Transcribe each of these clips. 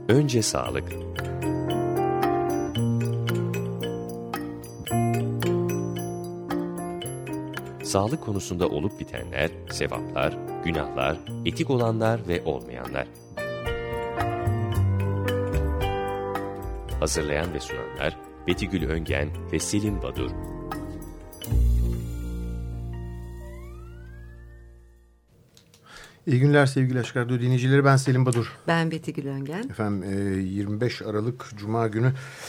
Önce sağlık. Sağlık konusunda olup bitenler, sevaplar, günahlar, etik olanlar ve olmayanlar. Hazırlayan ve sunanlar Betigül Öngen ve Selim Badur. İyi günler sevgili Açık Radyo dinleyicileri. Ben Selim Badur. Ben Betigül Öngen. Efendim 25 Aralık Cuma günü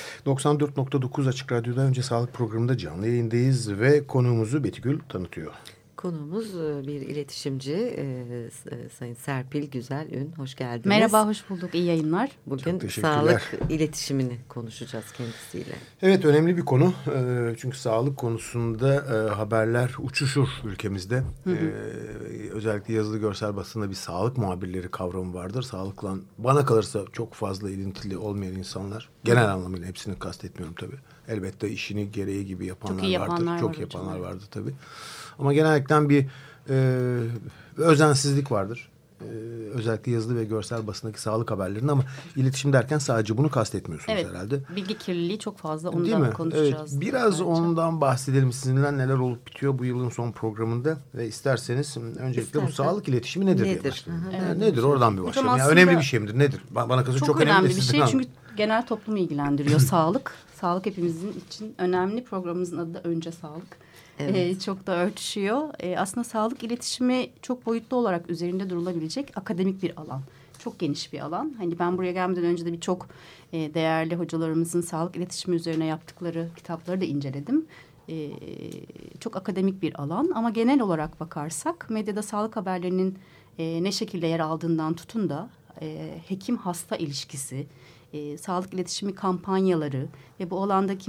94.9 Açık Radyo'da Önce Sağlık programında canlı yayındayız ve konuğumuzu Betigül tanıtıyor. Konuğumuz bir iletişimci Sayın Serpil Güzelün. Hoş geldiniz. Merhaba, hoş bulduk. İyi yayınlar. Bugün sağlık iletişimini konuşacağız kendisiyle. Evet, önemli bir konu. Çünkü sağlık konusunda haberler uçuşur ülkemizde. Özellikle yazılı görsel basında bir sağlık muhabirleri kavramı vardır. Sağlıkla bana kalırsa çok fazla ilintili olmayan insanlar. Genel anlamıyla hepsini kastetmiyorum tabii. Elbette işini gereği gibi yapanlar vardır. Çok yapanlar vardır tabii. Ama genellikle bir özensizlik vardır. Özellikle yazılı ve görsel basındaki sağlık haberlerinde, ama iletişim derken sadece bunu kastetmiyorsunuz herhalde. Bilgi kirliliği çok fazla, ondan konuşacağız. Evet, biraz ondan bahsedelim, sizinle neler olup bitiyor bu yılın son programında ve isterseniz öncelikle bu sağlık iletişimi nedir diye başlayalım. Evet. Nedir, oradan bir başlayalım. Yani önemli bir şey midir, nedir? Bana kalırsa çok önemli bir şey çünkü genel toplumu ilgilendiriyor sağlık. Sağlık hepimizin için önemli. Programımızın adı da Önce Sağlık. Evet. Çok da örtüşüyor. Aslında sağlık iletişimi çok boyutlu olarak üzerinde durulabilecek akademik bir alan. Çok geniş bir alan. Hani ben buraya gelmeden önce de birçok değerli hocalarımızın sağlık iletişimi üzerine yaptıkları kitapları da inceledim. Çok akademik bir alan, ama genel olarak bakarsak medyada sağlık haberlerinin ne şekilde yer aldığından tutun da hekim-hasta ilişkisi, sağlık iletişimi kampanyaları ve bu alandaki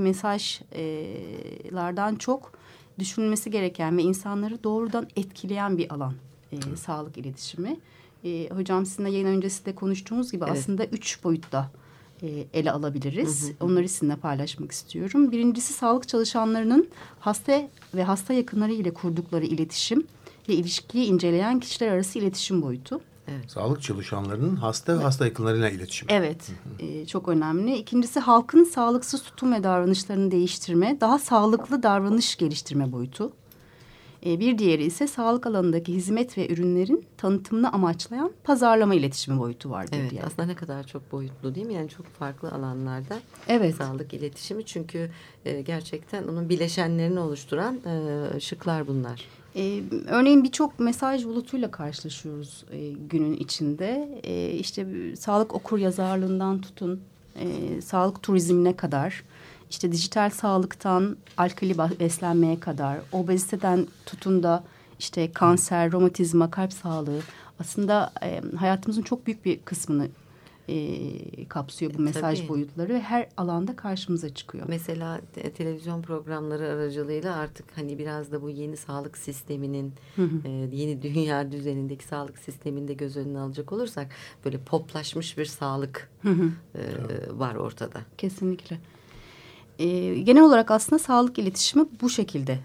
mesajlardan çok düşünülmesi gereken ve insanları doğrudan etkileyen bir alan sağlık iletişimi. Hocam sizinle yayın öncesi de konuştuğumuz gibi aslında 3 boyutta ele alabiliriz. Onları sizinle paylaşmak istiyorum. Birincisi, sağlık çalışanlarının hasta ve hasta yakınları ile kurdukları iletişim ve ilişkiyi inceleyen kişiler arası iletişim boyutu. Evet. Sağlık çalışanlarının hasta ve hasta yakınlarıyla iletişimi. Evet, çok önemli. İkincisi, halkın sağlıksız tutum ve davranışlarını değiştirme, daha sağlıklı davranış geliştirme boyutu. Bir diğeri ise sağlık alanındaki hizmet ve ürünlerin tanıtımını amaçlayan pazarlama iletişimi boyutu var. Evet, aslında ne kadar çok boyutlu değil mi? Yani çok farklı alanlarda sağlık iletişimi. Çünkü gerçekten onun bileşenlerini oluşturan şıklar bunlar. Örneğin birçok mesaj bulutuyla karşılaşıyoruz günün içinde. İşte sağlık okuryazarlığından tutun, sağlık turizmine kadar, işte dijital sağlıktan alkali beslenmeye kadar, obeziteden tutun da işte kanser, romatizma, kalp sağlığı, aslında hayatımızın çok büyük bir kısmını kapsıyor bu mesaj boyutları ve her alanda karşımıza çıkıyor. Mesela televizyon programları aracılığıyla artık hani biraz da bu yeni sağlık sisteminin yeni dünya düzenindeki sağlık sisteminde göz önüne alacak olursak böyle poplaşmış bir sağlık var ortada. Kesinlikle. Genel olarak aslında sağlık iletişimi bu şekilde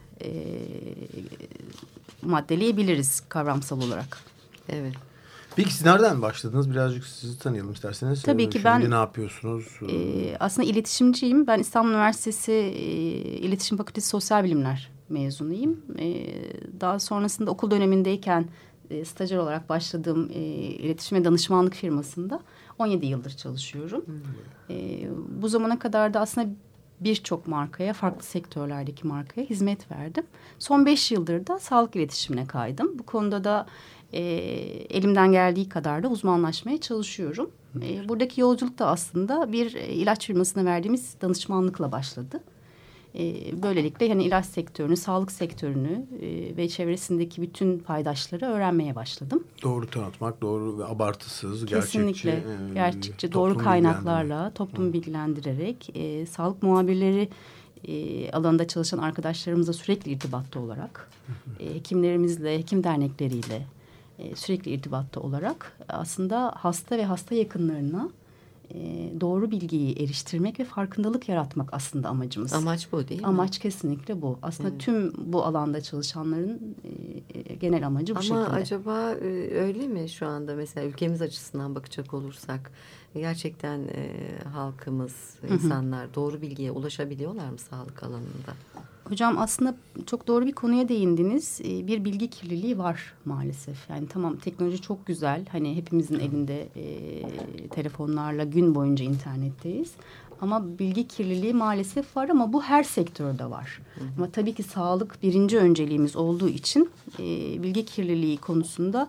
maddeleyebiliriz kavramsal olarak. Evet. Peki siz nereden başladınız? Birazcık sizi tanıyalım isterseniz. Tabii ki Şimdi ne yapıyorsunuz? Aslında iletişimciyim. Ben İstanbul Üniversitesi İletişim Fakültesi Sosyal Bilimler mezunuyum. Daha sonrasında okul dönemindeyken stajyer olarak başladığım iletişim ve danışmanlık firmasında 17 yıldır çalışıyorum. Bu zamana kadar da aslında birçok markaya, farklı sektörlerdeki markaya hizmet verdim. Son 5 yıldır da sağlık iletişimine kaydım. Bu konuda da elimden geldiği kadar da uzmanlaşmaya çalışıyorum. Buradaki yolculuk da aslında bir ilaç firmasına verdiğimiz danışmanlıkla başladı. Böylelikle yani ilaç sektörünü, sağlık sektörünü ve çevresindeki bütün paydaşları öğrenmeye başladım. Doğru tanıtmak, doğru ve abartısız, kesinlikle gerçekçi doğru kaynaklarla toplumu bilgilendirerek sağlık muhabirleri alanında çalışan arkadaşlarımızla sürekli irtibatta olarak hekimlerimizle, hekim dernekleriyle sürekli irtibatta olarak aslında hasta ve hasta yakınlarına doğru bilgiyi eriştirmek ve farkındalık yaratmak aslında amacımız. Amaç bu değil mi? Amaç kesinlikle bu. Aslında tüm bu alanda çalışanların genel amacı bu şekilde. Ama acaba öyle mi şu anda mesela ülkemiz açısından bakacak olursak gerçekten halkımız, insanlar doğru bilgiye ulaşabiliyorlar mı sağlık alanında? Hocam aslında çok doğru bir konuya değindiniz. Bir bilgi kirliliği var maalesef. Yani tamam teknoloji çok güzel. Hani hepimizin elinde telefonlarla gün boyunca internetteyiz. Ama bilgi kirliliği maalesef var ama bu her sektörde var. Ama tabii ki sağlık birinci önceliğimiz olduğu için bilgi kirliliği konusunda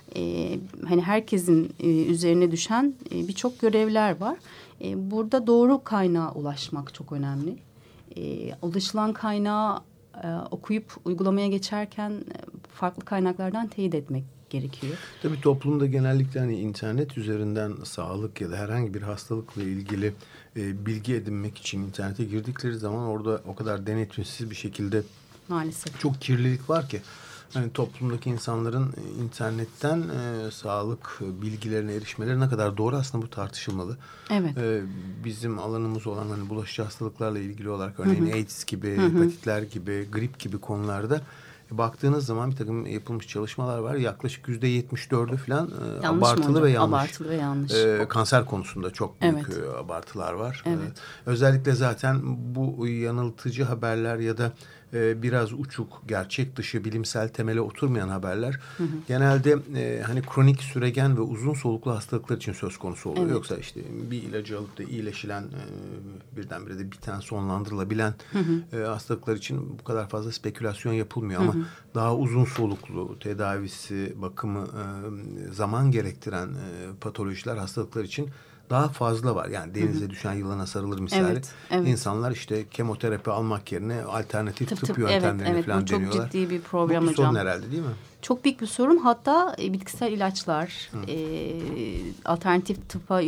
hani herkesin üzerine düşen birçok görevler var. Burada doğru kaynağa ulaşmak çok önemli. Ulaşılan kaynağı okuyup uygulamaya geçerken farklı kaynaklardan teyit etmek gerekiyor. Tabii toplumda genellikle hani internet üzerinden sağlık ya da herhangi bir hastalıkla ilgili bilgi edinmek için internete girdikleri zaman orada o kadar denetimsiz bir şekilde maalesef çok kirlilik var ki hani toplumdaki insanların internetten sağlık bilgilerine erişmeleri ne kadar doğru aslında bu tartışılmalı. Evet. Bizim alanımız olan hani bulaşıcı hastalıklarla ilgili olarak örneğin AIDS gibi, hepatitler gibi, grip gibi konularda baktığınız zaman bir takım yapılmış çalışmalar var. Yaklaşık %74'ü falan abartılı ve yanlış. Abartılı ve yanlış. Kanser konusunda çok büyük abartılar var. Evet. Özellikle zaten bu yanıltıcı haberler ya da biraz uçuk, gerçek dışı, bilimsel temele oturmayan haberler genelde hani kronik, süregen ve uzun soluklu hastalıklar için söz konusu oluyor. Evet. Yoksa işte bir ilacı alıp da iyileşilen, birdenbire de biten, sonlandırılabilen hastalıklar için bu kadar fazla spekülasyon yapılmıyor. Ama daha uzun soluklu, tedavisi, bakımı zaman gerektiren patolojiler, hastalıklar için daha fazla var. Yani denize düşen yılana sarılır misali. Evet, evet. İnsanlar işte kemoterapi almak yerine alternatif tıp yöntemlerini falan deniyorlar. Çok ciddi bir problem hocam. Bu bir hocam. sorun herhalde değil mi? Çok büyük bir sorun. Hatta bitkisel ilaçlar alternatif tıpa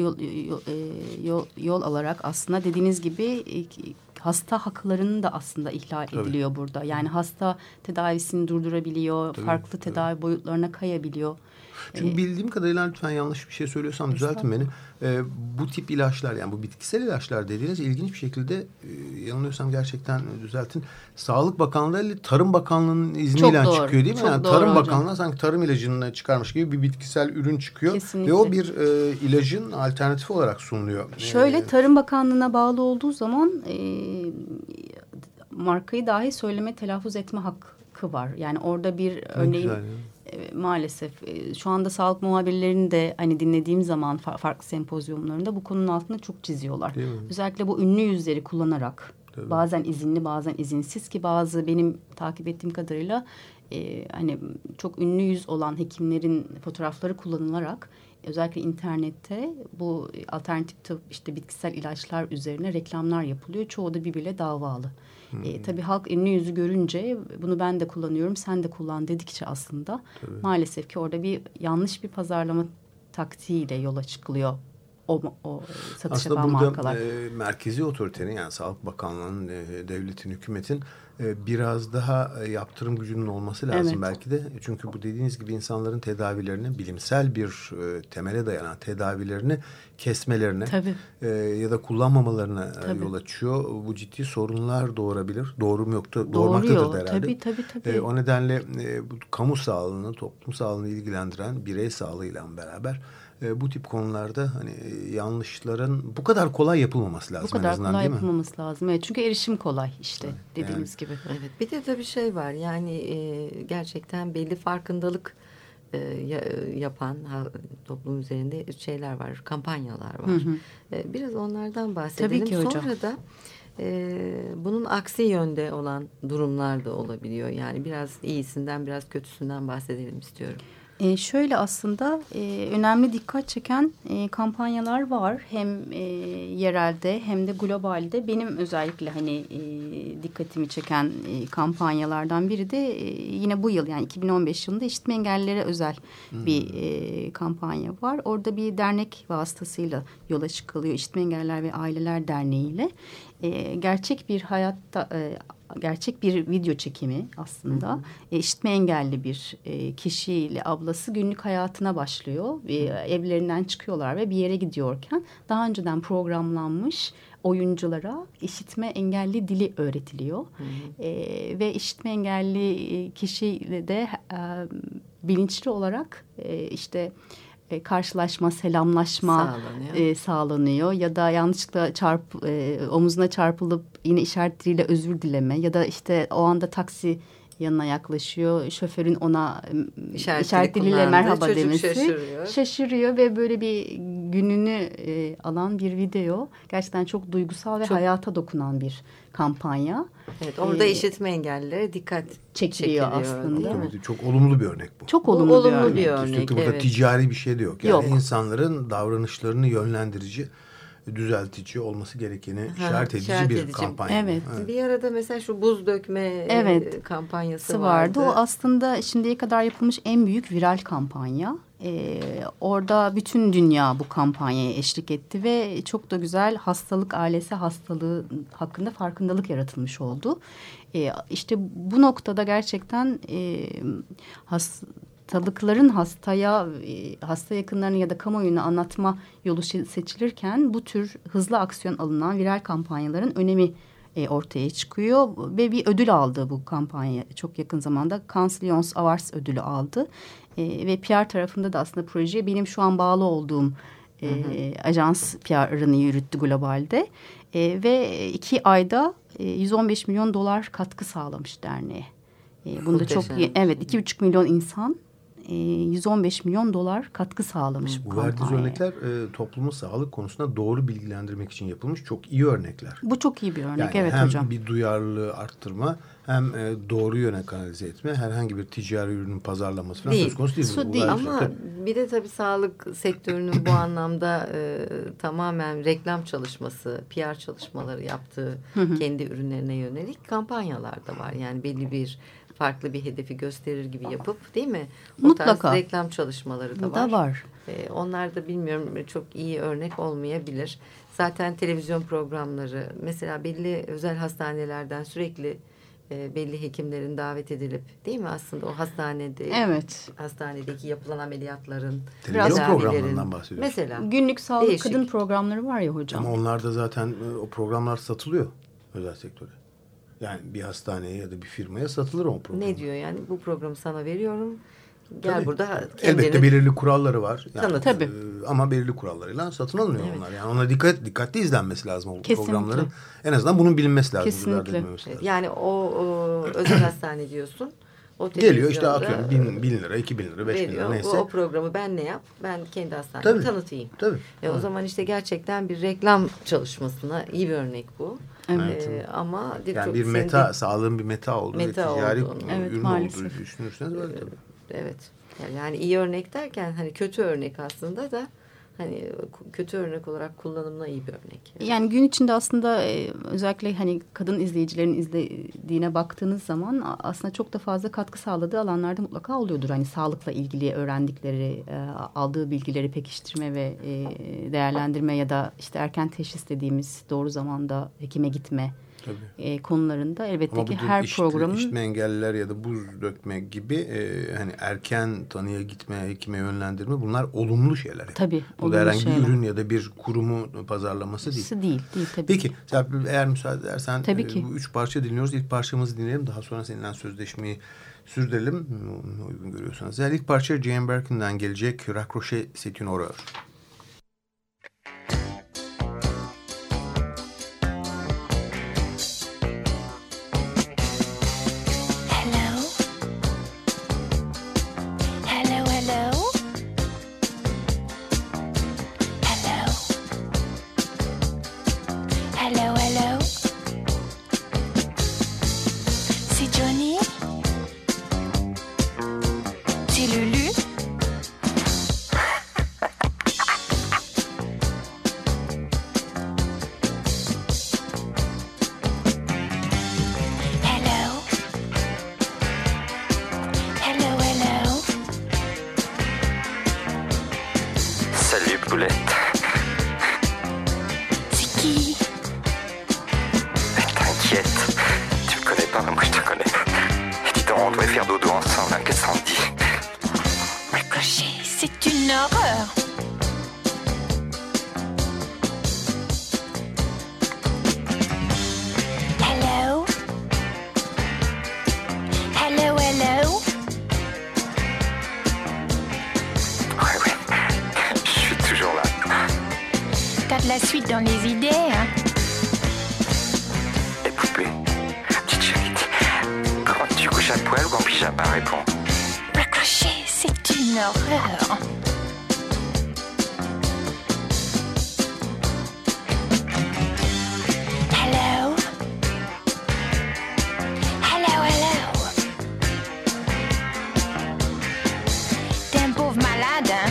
yol alarak aslında dediğiniz gibi hasta haklarının da aslında ihlal ediliyor burada. Yani hasta tedavisini durdurabiliyor. Farklı tedavi boyutlarına kayabiliyor. Çünkü bildiğim kadarıyla lütfen yanlış bir şey söylüyorsam düzeltin beni. Bu tip ilaçlar yani bu bitkisel ilaçlar dediğiniz ilginç bir şekilde yanılıyorsam gerçekten düzeltin. Sağlık Bakanlığı ile Tarım Bakanlığı'nın izniyle çıkıyor değil mi? Yani Tarım Bakanlığı sanki tarım ilacını çıkarmış gibi bir bitkisel ürün çıkıyor. Kesinlikle. Ve o bir ilacın alternatifi olarak sunuluyor. Şöyle Tarım Bakanlığı'na bağlı olduğu zaman markayı dahi söyleme, telaffuz etme hakkı var. Yani orada bir örneğin maalesef şu anda sağlık muhabirlerini de hani dinlediğim zaman farklı sempozyumlarında bu konunun altında çok çiziyorlar. Özellikle bu ünlü yüzleri kullanarak bazen izinli bazen izinsiz ki bazı benim takip ettiğim kadarıyla hani çok ünlü yüz olan hekimlerin fotoğrafları kullanılarak özellikle internette bu alternatif tıp işte bitkisel ilaçlar üzerine reklamlar yapılıyor. Çoğu da birbiriyle davalı. Tabii halk ünlü yüzü görünce bunu ben de kullanıyorum sen de kullan dedikçe aslında maalesef ki orada bir yanlış bir pazarlama taktiğiyle yola çıkılıyor o satış yapan markalar. Aslında burada merkezi otoritenin yani Sağlık Bakanlığı'nın, devletin, hükümetin biraz daha yaptırım gücünün olması lazım belki de. Çünkü bu dediğiniz gibi insanların tedavilerini bilimsel bir temele dayanan tedavilerini kesmelerine ya da kullanmamalarına yol açıyor. Bu ciddi sorunlar doğurabilir. Doğurmaktadır da herhalde. Tabii. O nedenle bu kamu sağlığını, toplum sağlığını ilgilendiren birey sağlığıyla beraber bu tip konularda hani yanlışların bu kadar kolay yapılmaması lazım. Bu kadar kolay yapılmaması lazım. Evet, çünkü erişim kolay işte dediğimiz gibi. Evet. Bir de tabii şey var yani gerçekten belli farkındalık yapan toplum üzerinde şeyler var, kampanyalar var. Biraz onlardan bahsedelim. Tabii ki hocam. Sonra da bunun aksi yönde olan durumlar da olabiliyor. Yani biraz iyisinden biraz kötüsünden bahsedelim istiyorum. Şöyle aslında önemli dikkat çeken kampanyalar var. Hem yerelde hem de globalde. Benim özellikle hani dikkatimi çeken kampanyalardan biri de yine bu yıl yani 2015 yılında işitme engellilere özel bir kampanya var. Orada bir dernek vasıtasıyla yola çıkılıyor. İşitme Engelliler ve Aileler Derneği ile. Gerçek bir hayatta gerçek bir video çekimi aslında. İşitme engelli bir kişiyle ablası günlük hayatına başlıyor. Evlerinden çıkıyorlar ve bir yere gidiyorken daha önceden programlanmış oyunculara işitme engelli dili öğretiliyor. Ve işitme engelli kişiyle de bilinçli olarak işte karşılaşma, selamlaşma sağlanıyor. Ya da yanlışlıkla omuzuna çarpılıp yine işaret diliyle özür dileme ya da işte o anda taksi yanına yaklaşıyor. Şoförün ona işaret diliyle merhaba demesi. Şaşırıyor ve böyle bir gününü alan bir video. Gerçekten çok duygusal ve hayata dokunan bir kampanya. Evet, orada işitme engellilere dikkat çekiliyor aslında. Tabii, çok olumlu bir örnek bu. Çok olumlu bir örnek. Üstelik burada ticari bir şey de yok. Yani insanların davranışlarını yönlendirici, düzeltici olması gerekeni işaret edici bir kampanya. Evet. Bir arada mesela şu buz dökme kampanyası vardı. O aslında şimdiye kadar yapılmış en büyük viral kampanya. Orada bütün dünya bu kampanyaya eşlik etti ve çok da güzel hastalık ailesi hastalığı hakkında farkındalık yaratılmış oldu. İşte bu noktada gerçekten hastalıkların hasta yakınlarını ya da kamuoyuna anlatma yolu seçilirken bu tür hızlı aksiyon alınan viral kampanyaların önemi ortaya çıkıyor ve bir ödül aldı bu kampanya çok yakın zamanda. Cannes Lions Awards ödülü aldı ve PR tarafında da aslında projeye benim şu an bağlı olduğum ajans PR'ını yürüttü globalde ve 2 ayda $115 milyon katkı sağlamış derneğe. Bunda çok iyi. Evet, 2,5 milyon insan $115 milyon katkı sağlamış bu kampanya. Verdiğiniz örnekler toplumu sağlık konusunda doğru bilgilendirmek için yapılmış çok iyi örnekler. Bu çok iyi bir örnek, yani evet hem hocam. Hem bir duyarlılığı arttırma hem doğru yöne kanalize etme, herhangi bir ticari ürünün pazarlaması falan söz konusu değil. Değil ama bir de tabii sağlık sektörünün bu anlamda tamamen reklam çalışması, PR çalışmaları yaptığı kendi ürünlerine yönelik kampanyalar da var. Yani belli bir farklı bir hedefi gösterir gibi yapıp değil mi? Mutlaka. O tarz reklam çalışmaları da var. Onlar da bilmiyorum çok iyi örnek olmayabilir. Zaten televizyon programları mesela belli özel hastanelerden sürekli belli hekimlerin davet edilip değil mi aslında o hastanedeki yapılan ameliyatların televizyon programlarından bahsediyoruz. Mesela günlük sağlık kadın programları var ya hocam. Ama onlar da zaten o programlar satılıyor özel sektöre. Yani bir hastaneye ya da bir firmaya satılır o program. Ne diyor yani bu programı sana veriyorum. Gel tabii, burada kendini... Elbette belirli kuralları var. Yani, tabii. Ama belirli kurallarıyla satın alınıyor onlar. Yani ona dikkatli izlenmesi lazım o kesinlikle. Programların. En azından bunun bilinmesi lazım. Kesinlikle. Yani o özel hastane diyorsun. O geliyor işte atıyorum 1000 lira, 2000 lira, 5000 lira neyse. O programı ben ne yap? Ben kendi hastanemi tanıtayım. Tabii. O zaman işte gerçekten bir reklam çalışmasına iyi bir örnek bu. Evet. Ama yani bir sağlığın bir meta olduğu ve ticari ürün olduğu düşünürseniz öyle tabii. Evet. Yani iyi örnek derken hani kötü örnek aslında da hani kötü örnek olarak kullanımına iyi bir örnek. Yani gün içinde aslında özellikle hani kadın izleyicilerin izlediğine baktığınız zaman aslında çok da fazla katkı sağladığı alanlarda mutlaka oluyordur. Hani sağlıkla ilgili öğrendikleri, aldığı bilgileri pekiştirme ve değerlendirme ya da işte erken teşhis dediğimiz doğru zamanda hekime gitme konularında elbette ki her programın... İşitme engelliler ya da buz dökme gibi hani erken tanıya gitme, hekime yönlendirme bunlar olumlu şeyler. Tabii. Bu da herhangi bir ürün ya da bir kurumu pazarlaması değil. Değil tabii. Peki eğer müsaade edersen bu 3 parça dinliyoruz. İlk parçamızı dinleyelim. Daha sonra seninle sözleşmeyi sürdürelim. Uygun görüyorsanız. Yani ilk parça Jane Birkin'den gelecek Raccrocher c'est une horreur. C'est qui? Mais t'inquiète, tu me connais là, qu'est-ce qu'on dit? Ricochet, c'est une horreur. Hello? Hello, hello? Ouais, je suis toujours là. T'as de la suite dans les idées, hein? Les poupées, petite chérie, comment tu couches à poil ou en pyjama? Réponds. Ricochet, c'est une horreur. Hello? Hello, hello? T'es un pauvre malade, hein?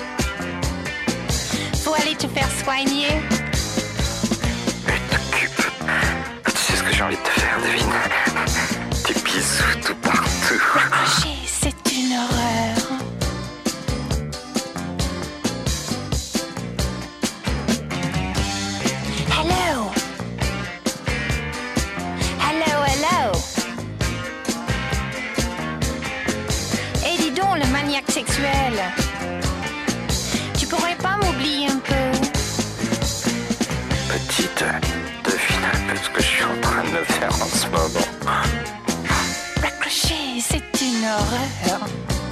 Faut aller te faire soigner. Mais t'occupe. Tu sais ce que j'ai envie de te faire, devine? Des bisous tout partout. Ricochet, c'est une horreur. Hello? Hello, hello? Et dis donc, le maniaque sexuel, tu pourrais pas m'oublier un peu? Petite, devine un peu ce que je suis en train de faire en ce moment. Ricochet, c'est une horreur.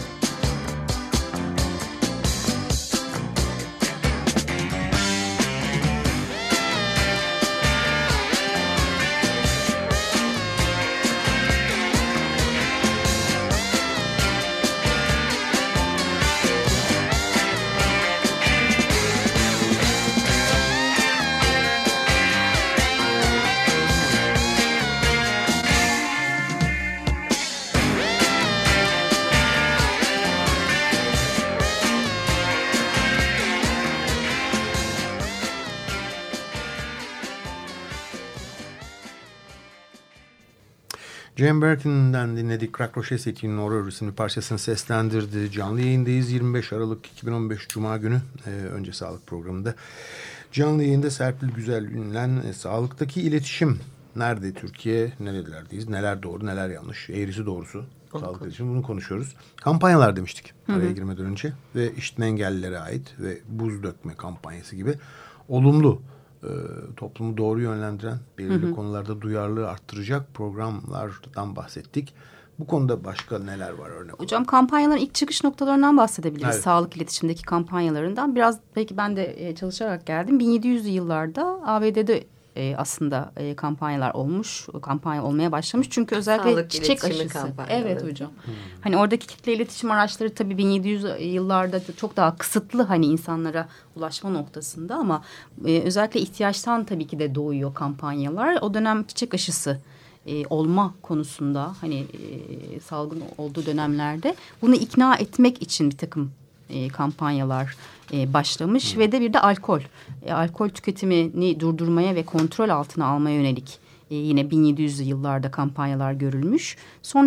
Jane Birkin'den dinledik. Ricochet, c'est une horreur isimli parçasını seslendirdi. Canlı yayındayız. 25 Aralık 2015 Cuma günü. Önce sağlık programında. Canlı yayında Serpil Güzel Ünlen. Sağlıktaki iletişim nerede Türkiye? Nerelerdeyiz? Neler doğru, neler yanlış? Eğrisi doğrusu. Sağlık iletişim, bunu konuşuyoruz. Kampanyalar demiştik araya girmeden önce. Ve işitme engellilere ait ve buz dökme kampanyası gibi olumlu, toplumu doğru yönlendiren, belirli konularda duyarlılığı arttıracak programlardan bahsettik. Bu konuda başka neler var örnek? Hocam kampanyaların ilk çıkış noktalarından bahsedebiliriz. Evet. Sağlık iletişimdeki kampanyalarından. Biraz belki ben de çalışarak geldim. 1700'lü yıllarda ABD'de aslında kampanyalar olmuş. Kampanya olmaya başlamış. Çünkü özellikle Sağlık çiçek iletişimi aşısı. kampanyaları. Evet hocam. Hani oradaki kitle iletişim araçları tabii 1700 yıllarda çok daha kısıtlı hani insanlara ulaşma noktasında ama özellikle ihtiyaçtan tabii ki de doğuyor kampanyalar. O dönem çiçek aşısı olma konusunda hani salgın olduğu dönemlerde bunu ikna etmek için bir takım kampanyalar başlamış ve de bir de alkol. Alkol tüketimini durdurmaya ve kontrol altına almaya yönelik yine 1700'lü yıllarda kampanyalar görülmüş. Sonra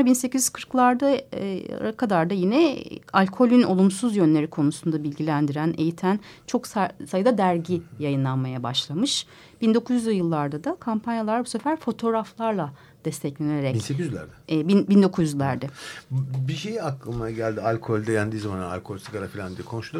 1840'larda kadar da yine alkolün olumsuz yönleri konusunda bilgilendiren, eğiten çok sayıda dergi yayınlanmaya başlamış. 1900'lü yıllarda da kampanyalar bu sefer fotoğraflarla desteklenerek. 1800'lerde? 1900'lerde. Bir şey aklıma geldi, alkolde yendiği zaman alkol, sigara falan diye konuşulur.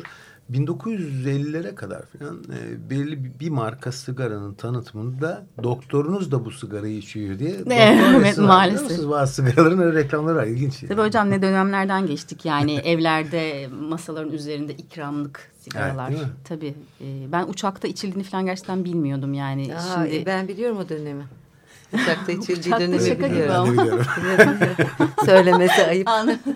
1950'lere kadar falan belirli bir marka sigaranın tanıtımında doktorunuz da bu sigarayı içiyor diye. Evet, maalesef. Bazı sigaraların öyle reklamları var, ilginç. Tabii hocam ne dönemlerden geçtik yani evlerde masaların üzerinde ikramlık sigaralar. Evet, tabii ben uçakta içildiğini falan gerçekten bilmiyordum yani. Şimdi Ben biliyorum o dönemi. Uçakta içildiği Uçakta dönemi şaka gibi biliyorum. Ben de biliyorum. Söylemesi ayıp.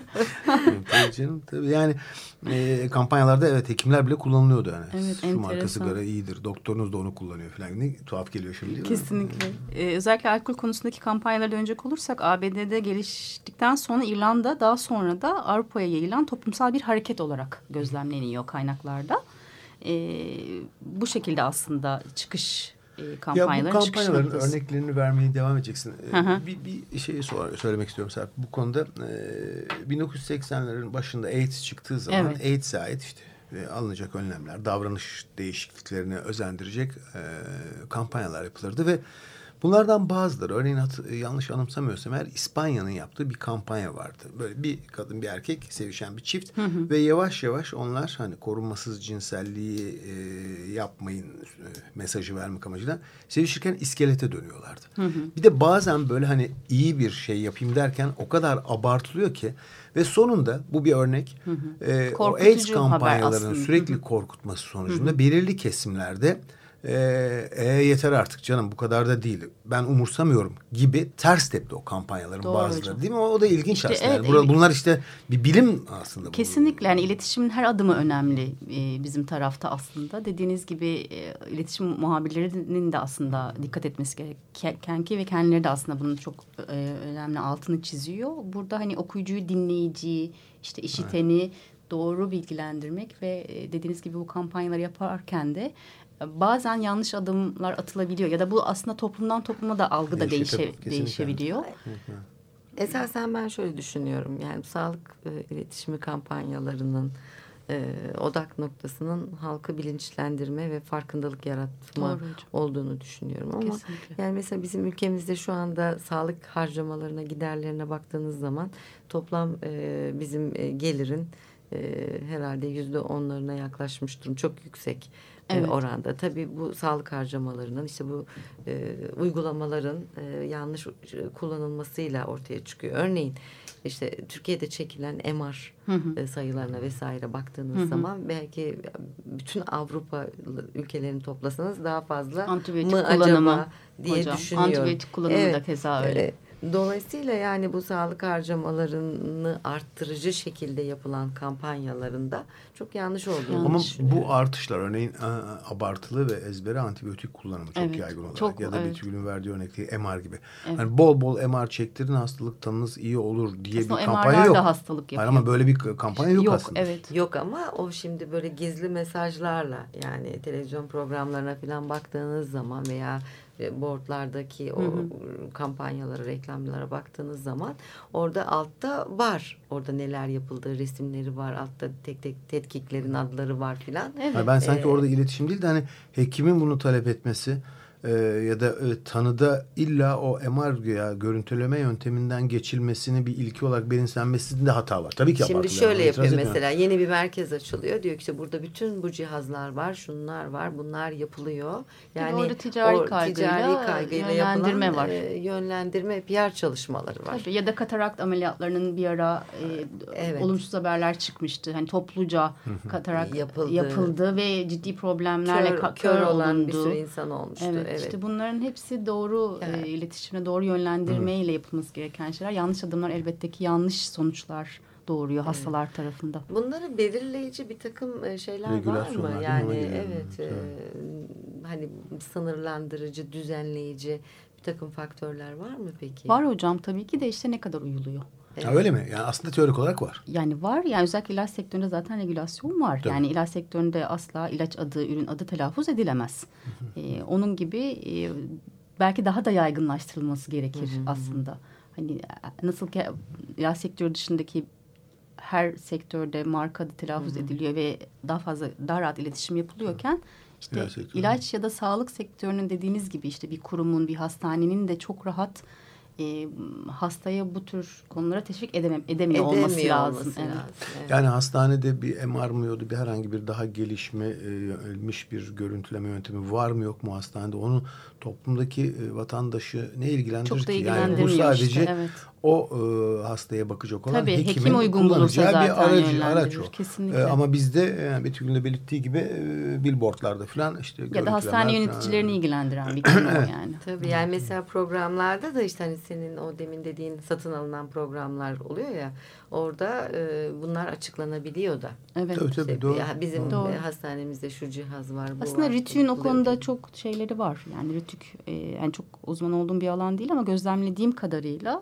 Tabii canım, tabii yani kampanyalarda evet hekimler bile kullanılıyordu yani. Evet, Şu marka enteresan. sigara iyidir, doktorunuz da onu kullanıyor falan. Ne tuhaf geliyor şimdi değil mi? kesinlikle. Özellikle alkol konusundaki kampanyalara dönecek olursak ABD'de geliştikten sonra İrlanda daha sonra da Avrupa'ya yayılan toplumsal bir hareket olarak gözlemleniyor kaynaklarda. Bu şekilde aslında çıkış kampanyaların ya bu çıkış kampanyaların noktası. örneklerini vermeye devam edeceksin. Hı. Bir şey söylemek istiyorum Serp. Bu konuda 1980'lerin başında AIDS çıktığı zaman Evet. AIDS'e ait işte alınacak önlemler, davranış değişikliklerine özendirecek kampanyalar yapılırdı ve Bunlardan bazıları, örneğin yanlış anımsamıyorsam eğer, İspanya'nın yaptığı bir kampanya vardı. Böyle bir kadın bir erkek sevişen bir çift ve yavaş yavaş onlar hani korunmasız cinselliği yapmayın mesajı vermek amacıyla sevişirken iskelete dönüyorlardı. Bir de bazen böyle hani iyi bir şey yapayım derken o kadar abartılıyor ki ve sonunda bu bir örnek. O AIDS kampanyalarının sürekli korkutması sonucunda belirli kesimlerde yeter artık canım bu kadar da değil, ben umursamıyorum gibi ters tepti o kampanyaların bazıları hocam. Değil mi? O da ilginç işte, aslında. Evet, yani bunlar işte bir bilim aslında. Kesinlikle yani iletişimin her adımı önemli bizim tarafta aslında. Dediğiniz gibi iletişim muhabirlerinin de aslında dikkat etmesi gereken ki ve kendileri de aslında bunun çok önemli altını çiziyor. Burada hani okuyucuyu, dinleyiciyi, işte işiteni doğru bilgilendirmek ve dediğiniz gibi bu kampanyaları yaparken de bazen yanlış adımlar atılabiliyor ya da bu aslında toplumdan topluma da algı da değişebiliyor. Esasen ben şöyle düşünüyorum, yani sağlık iletişimi kampanyalarının odak noktasının halkı bilinçlendirme ve farkındalık yaratma olduğunu düşünüyorum. Ama kesinlikle. Yani mesela bizim ülkemizde şu anda sağlık harcamalarına, giderlerine baktığınız zaman toplam bizim gelirin herhalde %10'larına yaklaşmış durum. Çok yüksek oranda. Tabii bu sağlık harcamalarının, işte bu uygulamaların yanlış kullanılmasıyla ortaya çıkıyor. Örneğin işte Türkiye'de çekilen MR sayılarına vesaire baktığınız zaman belki bütün Avrupa ülkelerini toplasanız daha fazla antibiyotik mı kullanımı acaba diye düşünüyorum. Antibiyotik kullanımı da keza öyle. Dolayısıyla yani bu sağlık harcamalarını arttırıcı şekilde yapılan kampanyalarında çok yanlış olduğunu Ama düşünüyorum. bu artışlar örneğin abartılı ve ezbere antibiyotik kullanımı çok yaygın olarak ya da Betül'ün verdiği örnekte MR gibi. Yani bol bol MR çektirin hastalık tanınız iyi olur diye aslında bir kampanya yok. Hastalık yapıyor. Hayır, ama böyle bir kampanya yok aslında. Evet. Yok ama o şimdi böyle gizli mesajlarla, yani televizyon programlarına falan baktığınız zaman veya boardlardaki o kampanyalara, reklamlara baktığınız zaman orada altta var. Orada neler yapıldığı resimleri var. Altta tek tek tetkiklerin adları var filan. Evet. Ben sanki orada iletişim değil de hani hekimin bunu talep etmesi ya da tanıda illa o MR ya görüntüleme yönteminden geçilmesini bir ilki olarak benimsenmesinde hata var. Tabii ki şimdi şöyle yapıyor mesela, yeni bir merkez açılıyor. Diyor ki işte burada bütün bu cihazlar var, şunlar var, bunlar yapılıyor. Yani orada ticari kaygıyla yönlendirme var. Yönlendirme, PR çalışmaları var. Tabii, ya da katarakt ameliyatlarının bir ara olumsuz haberler çıkmıştı. Hani topluca katarakt yapıldı ve ciddi problemlerle kör olan olundu. Bir sürü insan olmuştu. Evet. İşte bunların hepsi doğru iletişimle, doğru yönlendirmeyle yapılması gereken şeyler. Yanlış adımlar elbette ki yanlış sonuçlar doğuruyor hastalar tarafından. Bunları belirleyici bir takım şeyler var mı? Yani hani sınırlandırıcı, düzenleyici bir takım faktörler var mı peki? Var hocam, tabii ki de işte ne kadar uyuluyor. Evet. Evet. Öyle mi? Yani aslında teorik olarak var. Yani var. Yani özellikle ilaç sektöründe zaten regülasyon var. Tabii. Yani ilaç sektöründe asla ilaç adı, ürün adı telaffuz edilemez. Onun gibi belki daha da yaygınlaştırılması gerekir aslında. Hani nasıl ki ilaç sektörü dışındaki her sektörde marka adı telaffuz ediliyor ve daha rahat iletişim yapılıyorken işte ilaç ya da sağlık sektörünün dediğiniz gibi işte bir kurumun, bir hastanenin de çok rahat hastaya bu tür konulara teşvik edemiyor olması lazım. Evet. Yani hastanede bir MR mı yoktu, bir herhangi bir daha gelişmiş bir görüntüleme yöntemi var mı yok mu hastanede? Onu toplumdaki vatandaşı ne ilgilendirir çok da ki? Yani bu sadece o hastaya bakacak olan hekimin kullanacağı bir araç o. Ama bizde yani Betül'ün de belirttiği gibi billboardlarda falan işte ya da hastane yöneticilerini ilgilendiren bir konu yani. Tabii yani mesela programlarda da işte hani senin o demin dediğin satın alınan programlar oluyor ya, orada bunlar açıklanabiliyor da. Evet. Tabii, doğru. Bizim hastanemizde şu cihaz var, bu aslında var. Rütük'ün o konuda çok şeyleri var. Yani Rütük yani çok uzman olduğum bir alan değil ama gözlemlediğim kadarıyla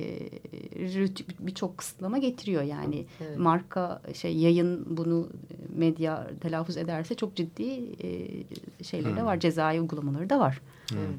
Rütük birçok kısıtlama getiriyor. Yani marka yayın bunu medya telaffuz ederse çok ciddi şeyleri de var. Cezai uygulamaları da var. Evet.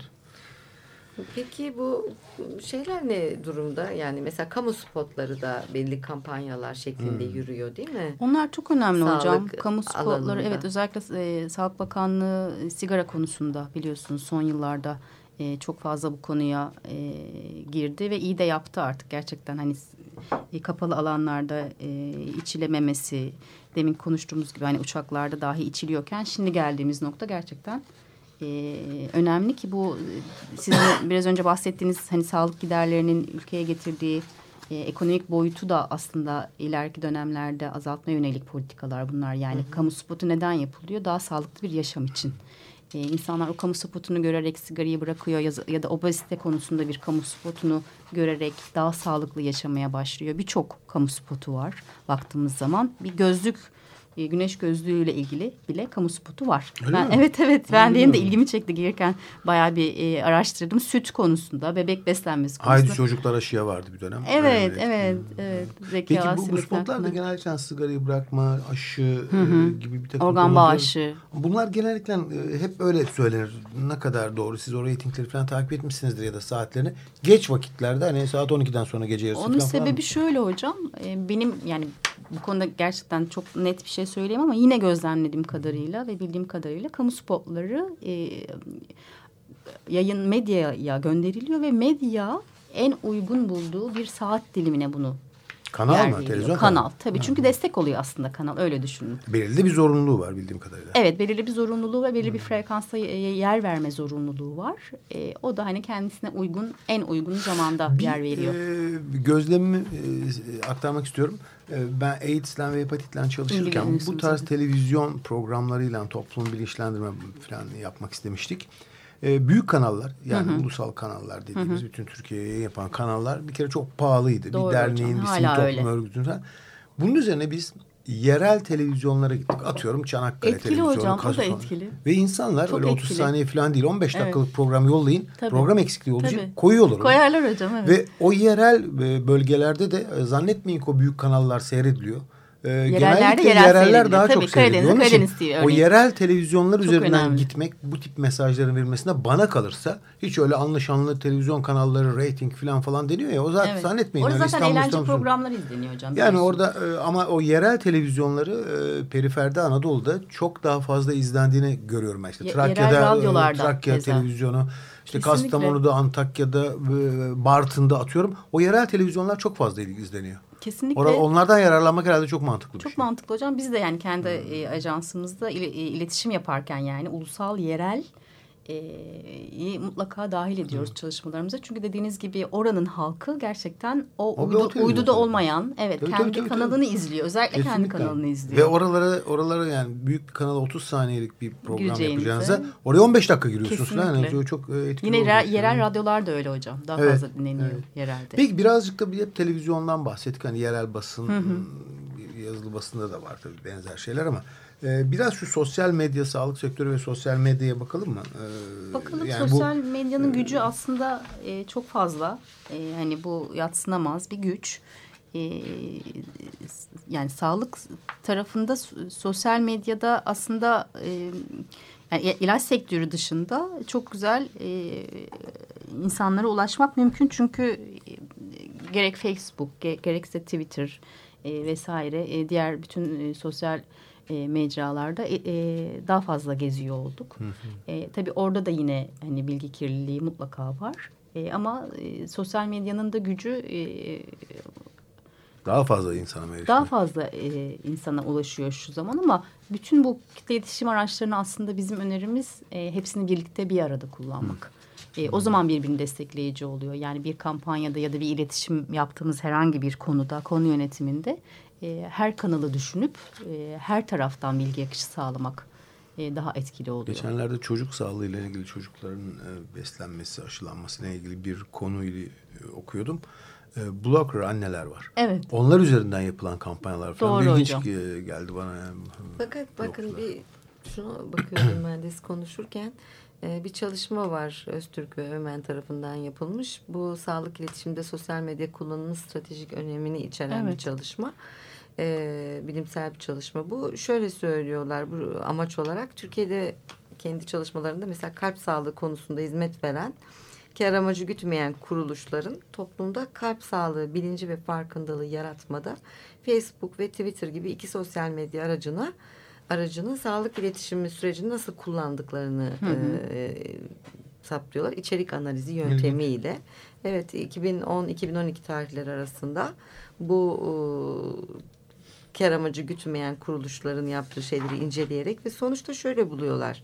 Peki bu şeyler ne durumda? Yani mesela kamu spotları da belli kampanyalar şeklinde yürüyor değil mi? Onlar çok önemli hocam. Sağlık Kamu spotları alanında. evet, özellikle Sağlık Bakanlığı sigara konusunda biliyorsunuz son yıllarda çok fazla bu konuya girdi ve iyi de yaptı artık gerçekten. Hani kapalı alanlarda içilememesi, demin konuştuğumuz gibi hani uçaklarda dahi içiliyorken şimdi geldiğimiz nokta gerçekten önemli ki bu sizin biraz önce bahsettiğiniz hani sağlık giderlerinin ülkeye getirdiği ekonomik boyutu da aslında ileriki dönemlerde azaltma yönelik politikalar bunlar. Yani kamu spotu neden yapılıyor? Daha sağlıklı bir yaşam için. İnsanlar o kamu spotunu görerek sigarayı bırakıyor ya da obezite konusunda bir kamu spotunu görerek daha sağlıklı yaşamaya başlıyor. Birçok kamu spotu var baktığımız zaman. Bir gözlük, güneş gözlüğüyle ilgili bile kamu spotu var. Evet. Benim de ilgimi çekti gelirken bayağı bir araştırdım. Süt konusunda, bebek beslenmesi konusunda. Haydi çocuklar aşıya vardı bir dönem. Evet. Peki bu spotlar da genellikle sigarayı bırakma, aşı gibi bir takım organ bağışı. Bunlar genellikle hep öyle söylenir. Ne kadar doğru? Siz o reytingleri falan takip etmişsinizdir ya da saatlerini. Geç vakitlerde hani saat 12'den sonra gece yarısı Onun falan sebebi şöyle hocam. Benim yani bu konuda gerçekten çok net bir şey söyleyeyim ama yine gözlemlediğim kadarıyla ve bildiğim kadarıyla kamu spotları yayın medyaya gönderiliyor ve medya en uygun bulduğu bir saat dilimine bunu kanal mı? Televizyon kanal. Tabii çünkü destek oluyor aslında kanal, öyle düşünün. Belirli bir zorunluluğu var bildiğim kadarıyla. Evet, belirli bir zorunluluğu ve belirli bir frekansta yer verme zorunluluğu var. O da hani kendisine uygun, en uygun zamanda yer veriyor. Gözlemimi aktarmak istiyorum. Ben AIDS'le ve hepatitle çalışırken bu tarz televizyon programlarıyla toplum bilinçlendirme falan yapmak istemiştik. Büyük kanallar yani ulusal kanallar dediğimiz bütün Türkiye'ye yapan kanallar bir kere çok pahalıydı. Doğru bir derneğin, bir sivil toplum örgütünün falan. Bunun üzerine biz yerel televizyonlara gittik. Atıyorum Çanakkale etkili televizyonu. Hocam, o da etkili. Ve insanlar çok öyle 30 etkili. saniye falan değil 15 dakikalık program yollayın. Tabii. Program eksikliği olacak. Koyuyorlar. Koyarlar hocam, evet. Ve o yerel bölgelerde de zannetmeyin ki o büyük kanallar seyrediliyor. Genellikle yereller daha çok seyrediyor. O yerel televizyonlar çok üzerinden önemli. Gitmek, bu tip mesajların verilmesine bana kalırsa hiç öyle anlı televizyon kanalları, rating falan deniyor ya. O zaten zannetmeyin. Orada zaten eğlence programları izleniyor hocam. Yani orada ama o yerel televizyonları periferde Anadolu'da çok daha fazla izlendiğini görüyorum ben. İşte Trakya televizyonu. İşte Kastamonu'da, Antakya'da, Bartın'da atıyorum. O yerel televizyonlar çok fazla izleniyor. Kesinlikle. Onlardan yararlanmak herhalde çok mantıklı bir şey. Çok mantıklı hocam. Biz de yani kendi ajansımızda iletişim yaparken yani ulusal, yerel mutlaka dahil ediyoruz çalışmalarımıza. Çünkü dediğiniz gibi oranın halkı gerçekten uyduda olmayan kendi kanalını izliyor. Özellikle kendi kanalını izliyor. Ve oralara yani büyük bir kanala 30 saniyelik bir program yapacağınıza oraya 15 dakika giriyorsunuz falan. Yani çok etkili. Yine yerel radyolar da öyle hocam. Daha fazla dinleniyor yerelde. Peki birazcık da hep televizyondan bahsettik. Hani yerel basın, yazılı basında da var tabii benzer şeyler ama biraz şu sosyal medya, sağlık sektörü ve sosyal medyaya bakalım mı? Bakalım yani sosyal medyanın gücü aslında çok fazla. Hani bu yadsınamaz bir güç. Yani sağlık tarafında sosyal medyada aslında yani ilaç sektörü dışında çok güzel insanlara ulaşmak mümkün. Çünkü gerek Facebook, gerekse Twitter vesaire diğer bütün sosyal mecralarda daha fazla geziyor olduk. Tabii orada da yine hani bilgi kirliliği mutlaka var. Ama sosyal medyanın da gücü daha fazla insana erişmek. Daha fazla insana ulaşıyor şu zaman ama bütün bu kitle iletişim araçlarını aslında bizim önerimiz hepsini birlikte bir arada kullanmak. O zaman birbirini destekleyici oluyor. Yani bir kampanyada ya da bir iletişim yaptığımız herhangi bir konuda, konu yönetiminde her kanalı düşünüp her taraftan bilgi akışı sağlamak daha etkili oluyor. Geçenlerde çocuk sağlığıyla ilgili çocukların beslenmesi, aşılanmasıyla ilgili bir konuyu okuyordum. Blocker anneler var. Evet. Onlar üzerinden yapılan kampanyalar falan doğru ilginç hocam. geldi bana. Yani. Fakat bakın bir şuna bakıyorum ben de konuşurken bir çalışma var Öztürk ve Ömen tarafından yapılmış. Bu sağlık iletişimde sosyal medya kullanımının stratejik önemini içeren bir çalışma. Bilimsel bir çalışma bu. Şöyle söylüyorlar bu amaç olarak Türkiye'de kendi çalışmalarında mesela kalp sağlığı konusunda hizmet veren kar amacı gütmeyen kuruluşların toplumda kalp sağlığı bilinci ve farkındalığı yaratmada Facebook ve Twitter gibi iki sosyal medya aracının sağlık iletişimi sürecini nasıl kullandıklarını saptıyorlar. İçerik analizi yöntemiyle. Evet, 2010-2012 tarihleri arasında bu kar amacı gütmeyen kuruluşların yaptığı şeyleri inceleyerek ve sonuçta şöyle buluyorlar.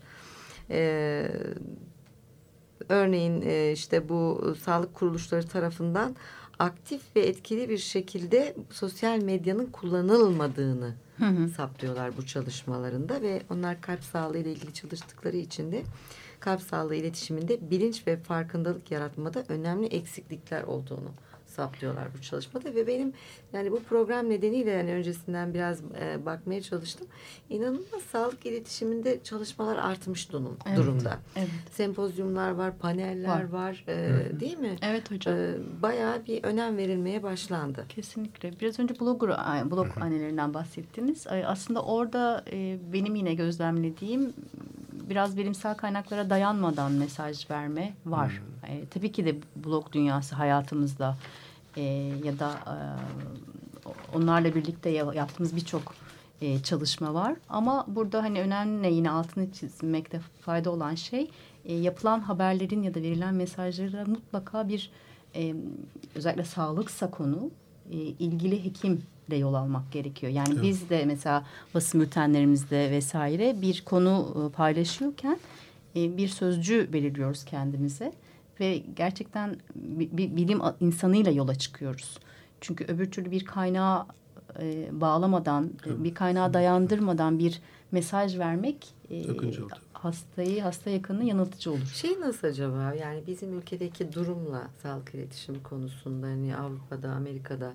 Örneğin işte bu sağlık kuruluşları tarafından aktif ve etkili bir şekilde sosyal medyanın kullanılmadığını saptıyorlar bu çalışmalarında ve onlar kalp sağlığı ile ilgili çalıştıkları için de kalp sağlığı iletişiminde bilinç ve farkındalık yaratmada önemli eksiklikler olduğunu saptıyorlar bu çalışmada ve benim yani bu program nedeniyle yani öncesinden biraz bakmaya çalıştım. İnanılmaz sağlık iletişiminde çalışmalar artmış durumda. Evet. Sempozyumlar var, paneller var değil mi? Evet hocam. Bayağı bir önem verilmeye başlandı. Kesinlikle. Biraz önce blog annelerinden bahsettiniz. Aslında orada benim yine gözlemlediğim biraz bilimsel kaynaklara dayanmadan mesaj verme var. Tabii ki de blog dünyası hayatımızda ya da onlarla birlikte yaptığımız birçok çalışma var. Ama burada hani önemli yine altını çizmekte fayda olan şey yapılan haberlerin ya da verilen mesajlara mutlaka bir özellikle sağlıksa konu ilgili hekimle yol almak gerekiyor. Yani evet. Biz de mesela basın bültenlerimizde vesaire bir konu paylaşıyorken bir sözcü belirliyoruz kendimize ve gerçekten bir bilim insanıyla yola çıkıyoruz. Çünkü öbür türlü bir kaynağa bağlamadan, bir kaynağa dayandırmadan bir mesaj vermek hasta yakınını yanıltıcı olur. Şey nasıl acaba? Yani bizim ülkedeki durumla sağlık iletişimi konusunda hani Avrupa'da, Amerika'da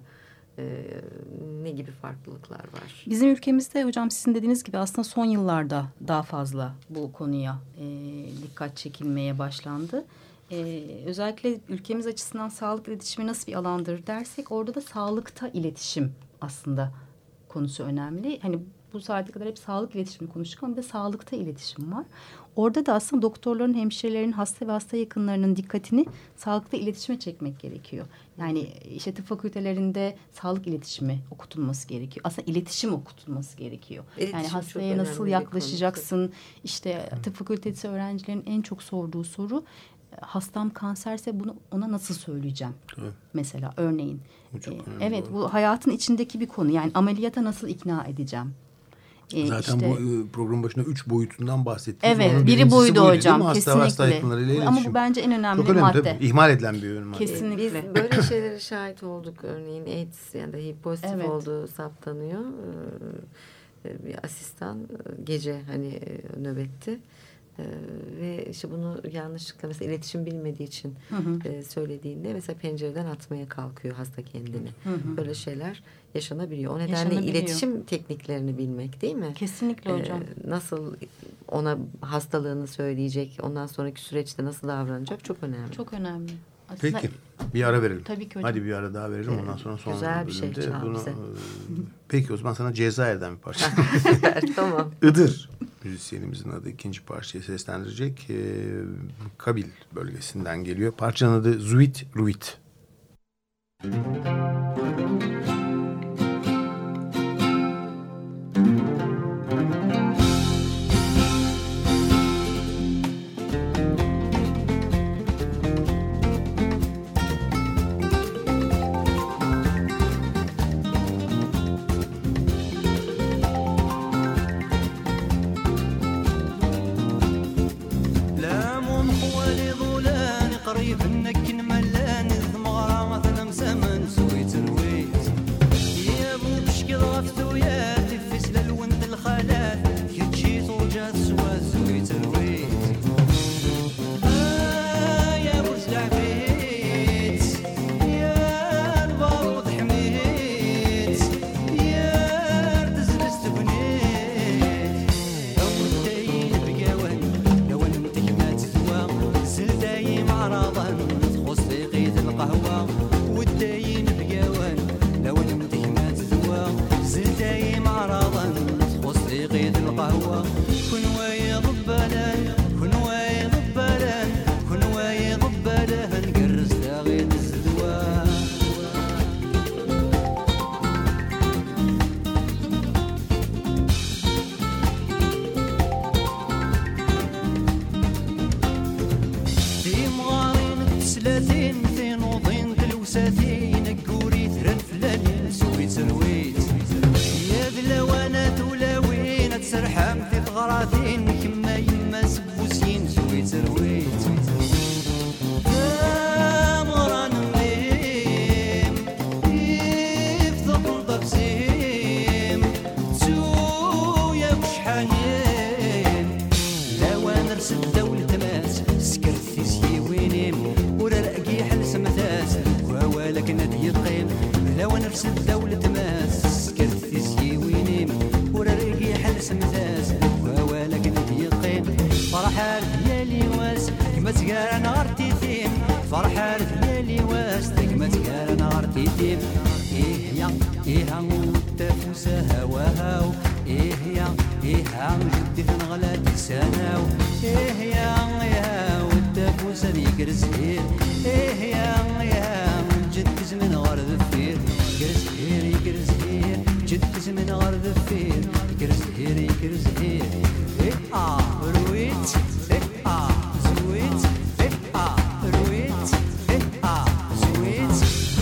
ne gibi farklılıklar var? Bizim ülkemizde hocam sizin dediğiniz gibi aslında son yıllarda daha fazla bu konuya dikkat çekilmeye başlandı. Özellikle ülkemiz açısından sağlık iletişimi nasıl bir alandır dersek orada da sağlıkta iletişim aslında konusu önemli. Hani bu saate kadar hep sağlık iletişimini konuştuk ama bir de sağlıkta iletişim var. Orada da aslında doktorların, hemşirelerin, hasta ve hasta yakınlarının dikkatini sağlıkta iletişime çekmek gerekiyor. Yani işte tıp fakültelerinde sağlık iletişimi okutulması gerekiyor. Aslında iletişim okutulması gerekiyor. İletişim yani hastaya nasıl yaklaşacaksın? İşte tıp fakültesi öğrencilerin en çok sorduğu soru hastam kanserse bunu ona nasıl söyleyeceğim? Evet. Mesela örneğin. Evet bu hayatın içindeki bir konu. Yani ameliyata nasıl ikna edeceğim? Zaten işte, bu programın başında 3 boyutundan bahsettiniz. Evet, biri buydu hocam. Kesinlikle. Hasta yakınlarıyla ama bu bence en önemli madde. Tabii, ihmal edilen bir ürün madde. Kesinlikle. Biz böyle şeylere şahit olduk. Örneğin AIDS ya da HIV pozitif olduğu saptanıyor. Bir asistan gece hani nöbette. Ve işte bunu yanlışlıkla mesela iletişim bilmediği için söylediğinde mesela pencereden atmaya kalkıyor hasta kendini. Böyle şeyler yaşanabiliyor. O nedenle iletişim tekniklerini bilmek değil mi? Kesinlikle hocam. Nasıl ona hastalığını söyleyecek, ondan sonraki süreçte nasıl davranacak çok önemli. Çok önemli. Peki bir ara verelim. Tabii ki hocam. Hadi bir ara daha verelim ondan sonra son güzel bir şey bunu. Peki o zaman sana Cezayir'den bir parça. Tamam. Iğdır müzisyenimizin adı ikinci parçayı seslendirecek. Kabil bölgesinden geliyor. Parçanın adı Zuit Ruit. تلوساتين تنوضين تلوساتين كوري ثرن فلانين سويت سرويت يا بلاوانات ولاوين تسرحم في ثغراثين كما يما سبوسين سويت سرويت نفس الدولة ماس كرثي سيوينيم ورا رقي حلس مثاس ووالك نديقين فرحة ديالي واس كما تقال نغرتي ثيم فرحة ديالي واس كما تقال نغرتي ثيم إيه يا إيه عمو تفوسة هواهاو إيه يا إيه عم جدي ثنغلا تساناو إيه يا والتفوسة ذيك رزقير إيه يا جد زمن غرد فير يكرزهير يكرزهير جد زمن غرد فير يكرزهير يكرزهير رويت زويت رويت زويت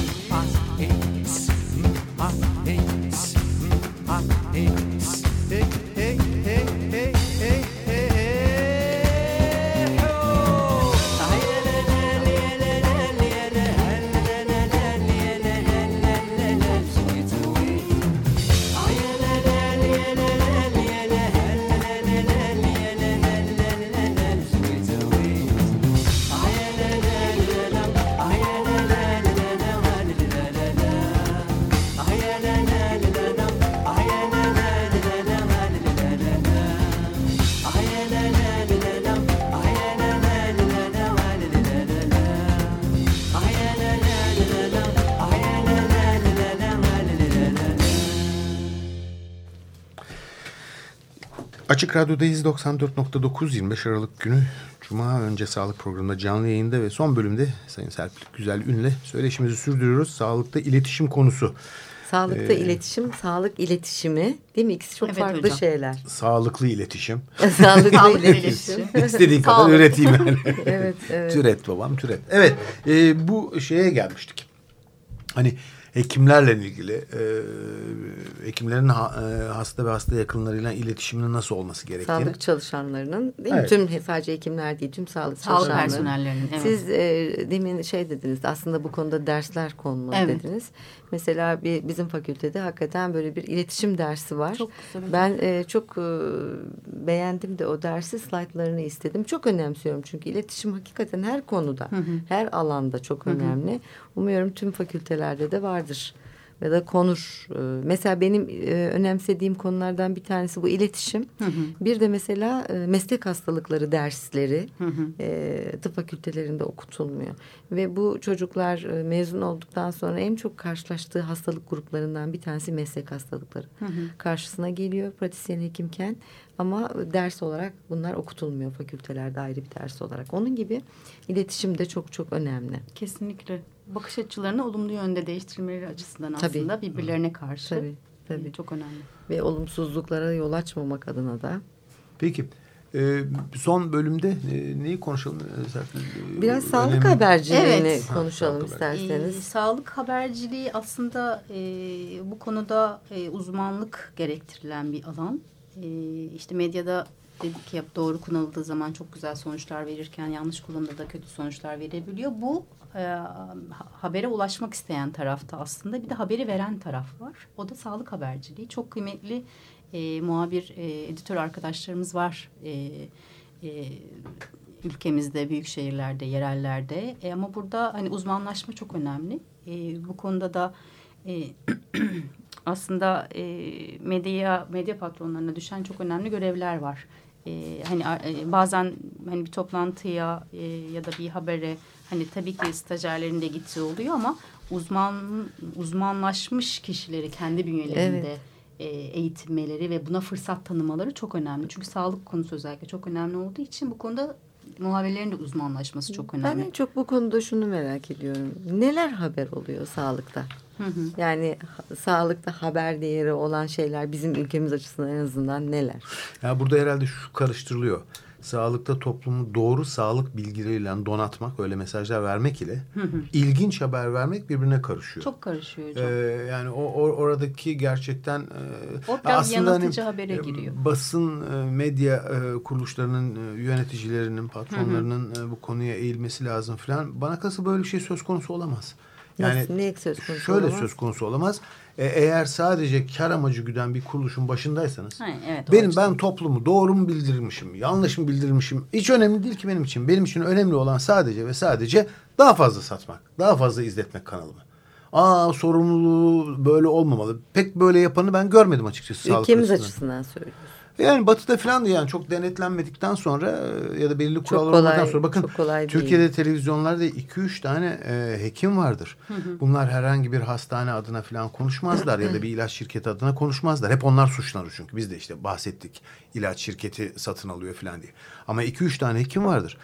Açık Radyo'dayız. 94.9 25 Aralık günü Cuma önce sağlık programında canlı yayında ve son bölümde Sayın Serpil Güzel Ün'le söyleşimizi sürdürüyoruz. Sağlıkta iletişim konusu. Sağlıkta iletişim, sağlık iletişimi değil mi? İkisi çok farklı hocam. Şeyler. Sağlıklı iletişim. Sağlıklı iletişim. İstediğin kadar üreteyim yani. Evet. Türet babam türet. Evet bu şeye gelmiştik. Hani hekimlerle ilgili hekimlerin hasta ve hasta yakınlarıyla iletişiminin nasıl olması gerektiğini. Sağlık çalışanlarının değil mi? Tüm sadece hekimler değil, tüm sağlık personellerinin. Evet. Siz demin dediniz aslında bu konuda dersler konmalı dediniz. Mesela bizim fakültede hakikaten böyle bir iletişim dersi var. Çok güzel. Ben çok beğendim de o dersi, slaytlarını istedim. Çok önemsiyorum çünkü iletişim hakikaten her konuda, her alanda çok önemli. Umuyorum tüm fakültelerde de vardır. Ya da konur. Mesela benim önemsediğim konulardan bir tanesi bu iletişim. Bir de mesela meslek hastalıkları dersleri tıp fakültelerinde okutulmuyor. Ve bu çocuklar mezun olduktan sonra en çok karşılaştığı hastalık gruplarından bir tanesi meslek hastalıkları. Karşısına geliyor pratisyen hekimken ama ders olarak bunlar okutulmuyor fakültelerde ayrı bir ders olarak. Onun gibi iletişim de çok çok önemli. Kesinlikle. Bakış açılarını olumlu yönde değiştirmeleri açısından aslında birbirlerine karşı tabii. Çok önemli. Ve olumsuzluklara yol açmamak adına da. Peki son bölümde neyi konuşalım? Biraz sağlık haberciliğini konuşalım isterseniz. Sağlık haberciliği aslında bu konuda uzmanlık gerektirilen bir alan. İşte medyada dedik ki doğru kullanıldığı zaman çok güzel sonuçlar verirken yanlış kullanıldığı da kötü sonuçlar verebiliyor. Bu habere ulaşmak isteyen tarafta aslında bir de haberi veren taraf var. O da sağlık haberciliği. Çok kıymetli muhabir, editör arkadaşlarımız var ülkemizde, büyük şehirlerde, yerellerde. Ama burada hani uzmanlaşma çok önemli. Bu konuda da aslında medya patronlarına düşen çok önemli görevler var. Hani bazen hani bir toplantıya ya da bir habere hani tabii ki stajyerlerin de gittiği oluyor ama uzmanlaşmış kişileri kendi bünyelerinde eğitilmeleri ve buna fırsat tanımaları çok önemli. Çünkü sağlık konusu özellikle çok önemli olduğu için bu konuda muhabirlerin de uzmanlaşması çok önemli. Ben en çok bu konuda şunu merak ediyorum. Neler haber oluyor sağlıkta? Yani sağlıkta haber değeri olan şeyler bizim ülkemiz açısından en azından neler? Ya burada herhalde şu karıştırılıyor. sağlıkta toplumu doğru sağlık bilgileriyle donatmak, öyle mesajlar vermek ile ilginç haber vermek birbirine karışıyor. Çok karışıyor hocam. Yani oradaki gerçekten o biraz aslında yanıltıcı habere giriyor. Basın, medya kuruluşlarının, yöneticilerinin, patronlarının bu konuya eğilmesi lazım falan. Bana kalırsa böyle bir şey söz konusu olamaz. Yani nasıl, ne söz konusu şöyle olamaz? söz konusu olamaz. Eğer sadece kar amacı güden bir kuruluşun başındaysanız, Evet, ben toplumu doğru mu bildirmişim, yanlış mı bildirmişim, hiç önemli değil ki benim için. Benim için önemli olan sadece ve sadece daha fazla satmak, daha fazla izletmek kanalımı. Sorumluluğu böyle olmamalı. Pek böyle yapanı ben görmedim açıkçası. Ülkemiz açısından söylüyoruz. Yani Batı'da falan da yani çok denetlenmedikten sonra ya da belirli kurallar olmadan sonra, bakın Türkiye'de televizyonlarda 2-3 tane hekim vardır. Bunlar herhangi bir hastane adına falan konuşmazlar ya da bir ilaç şirketi adına konuşmazlar. Hep onlar suçlanır çünkü biz de işte bahsettik, ilaç şirketi satın alıyor falan diye. Ama 2-3 tane hekim vardır.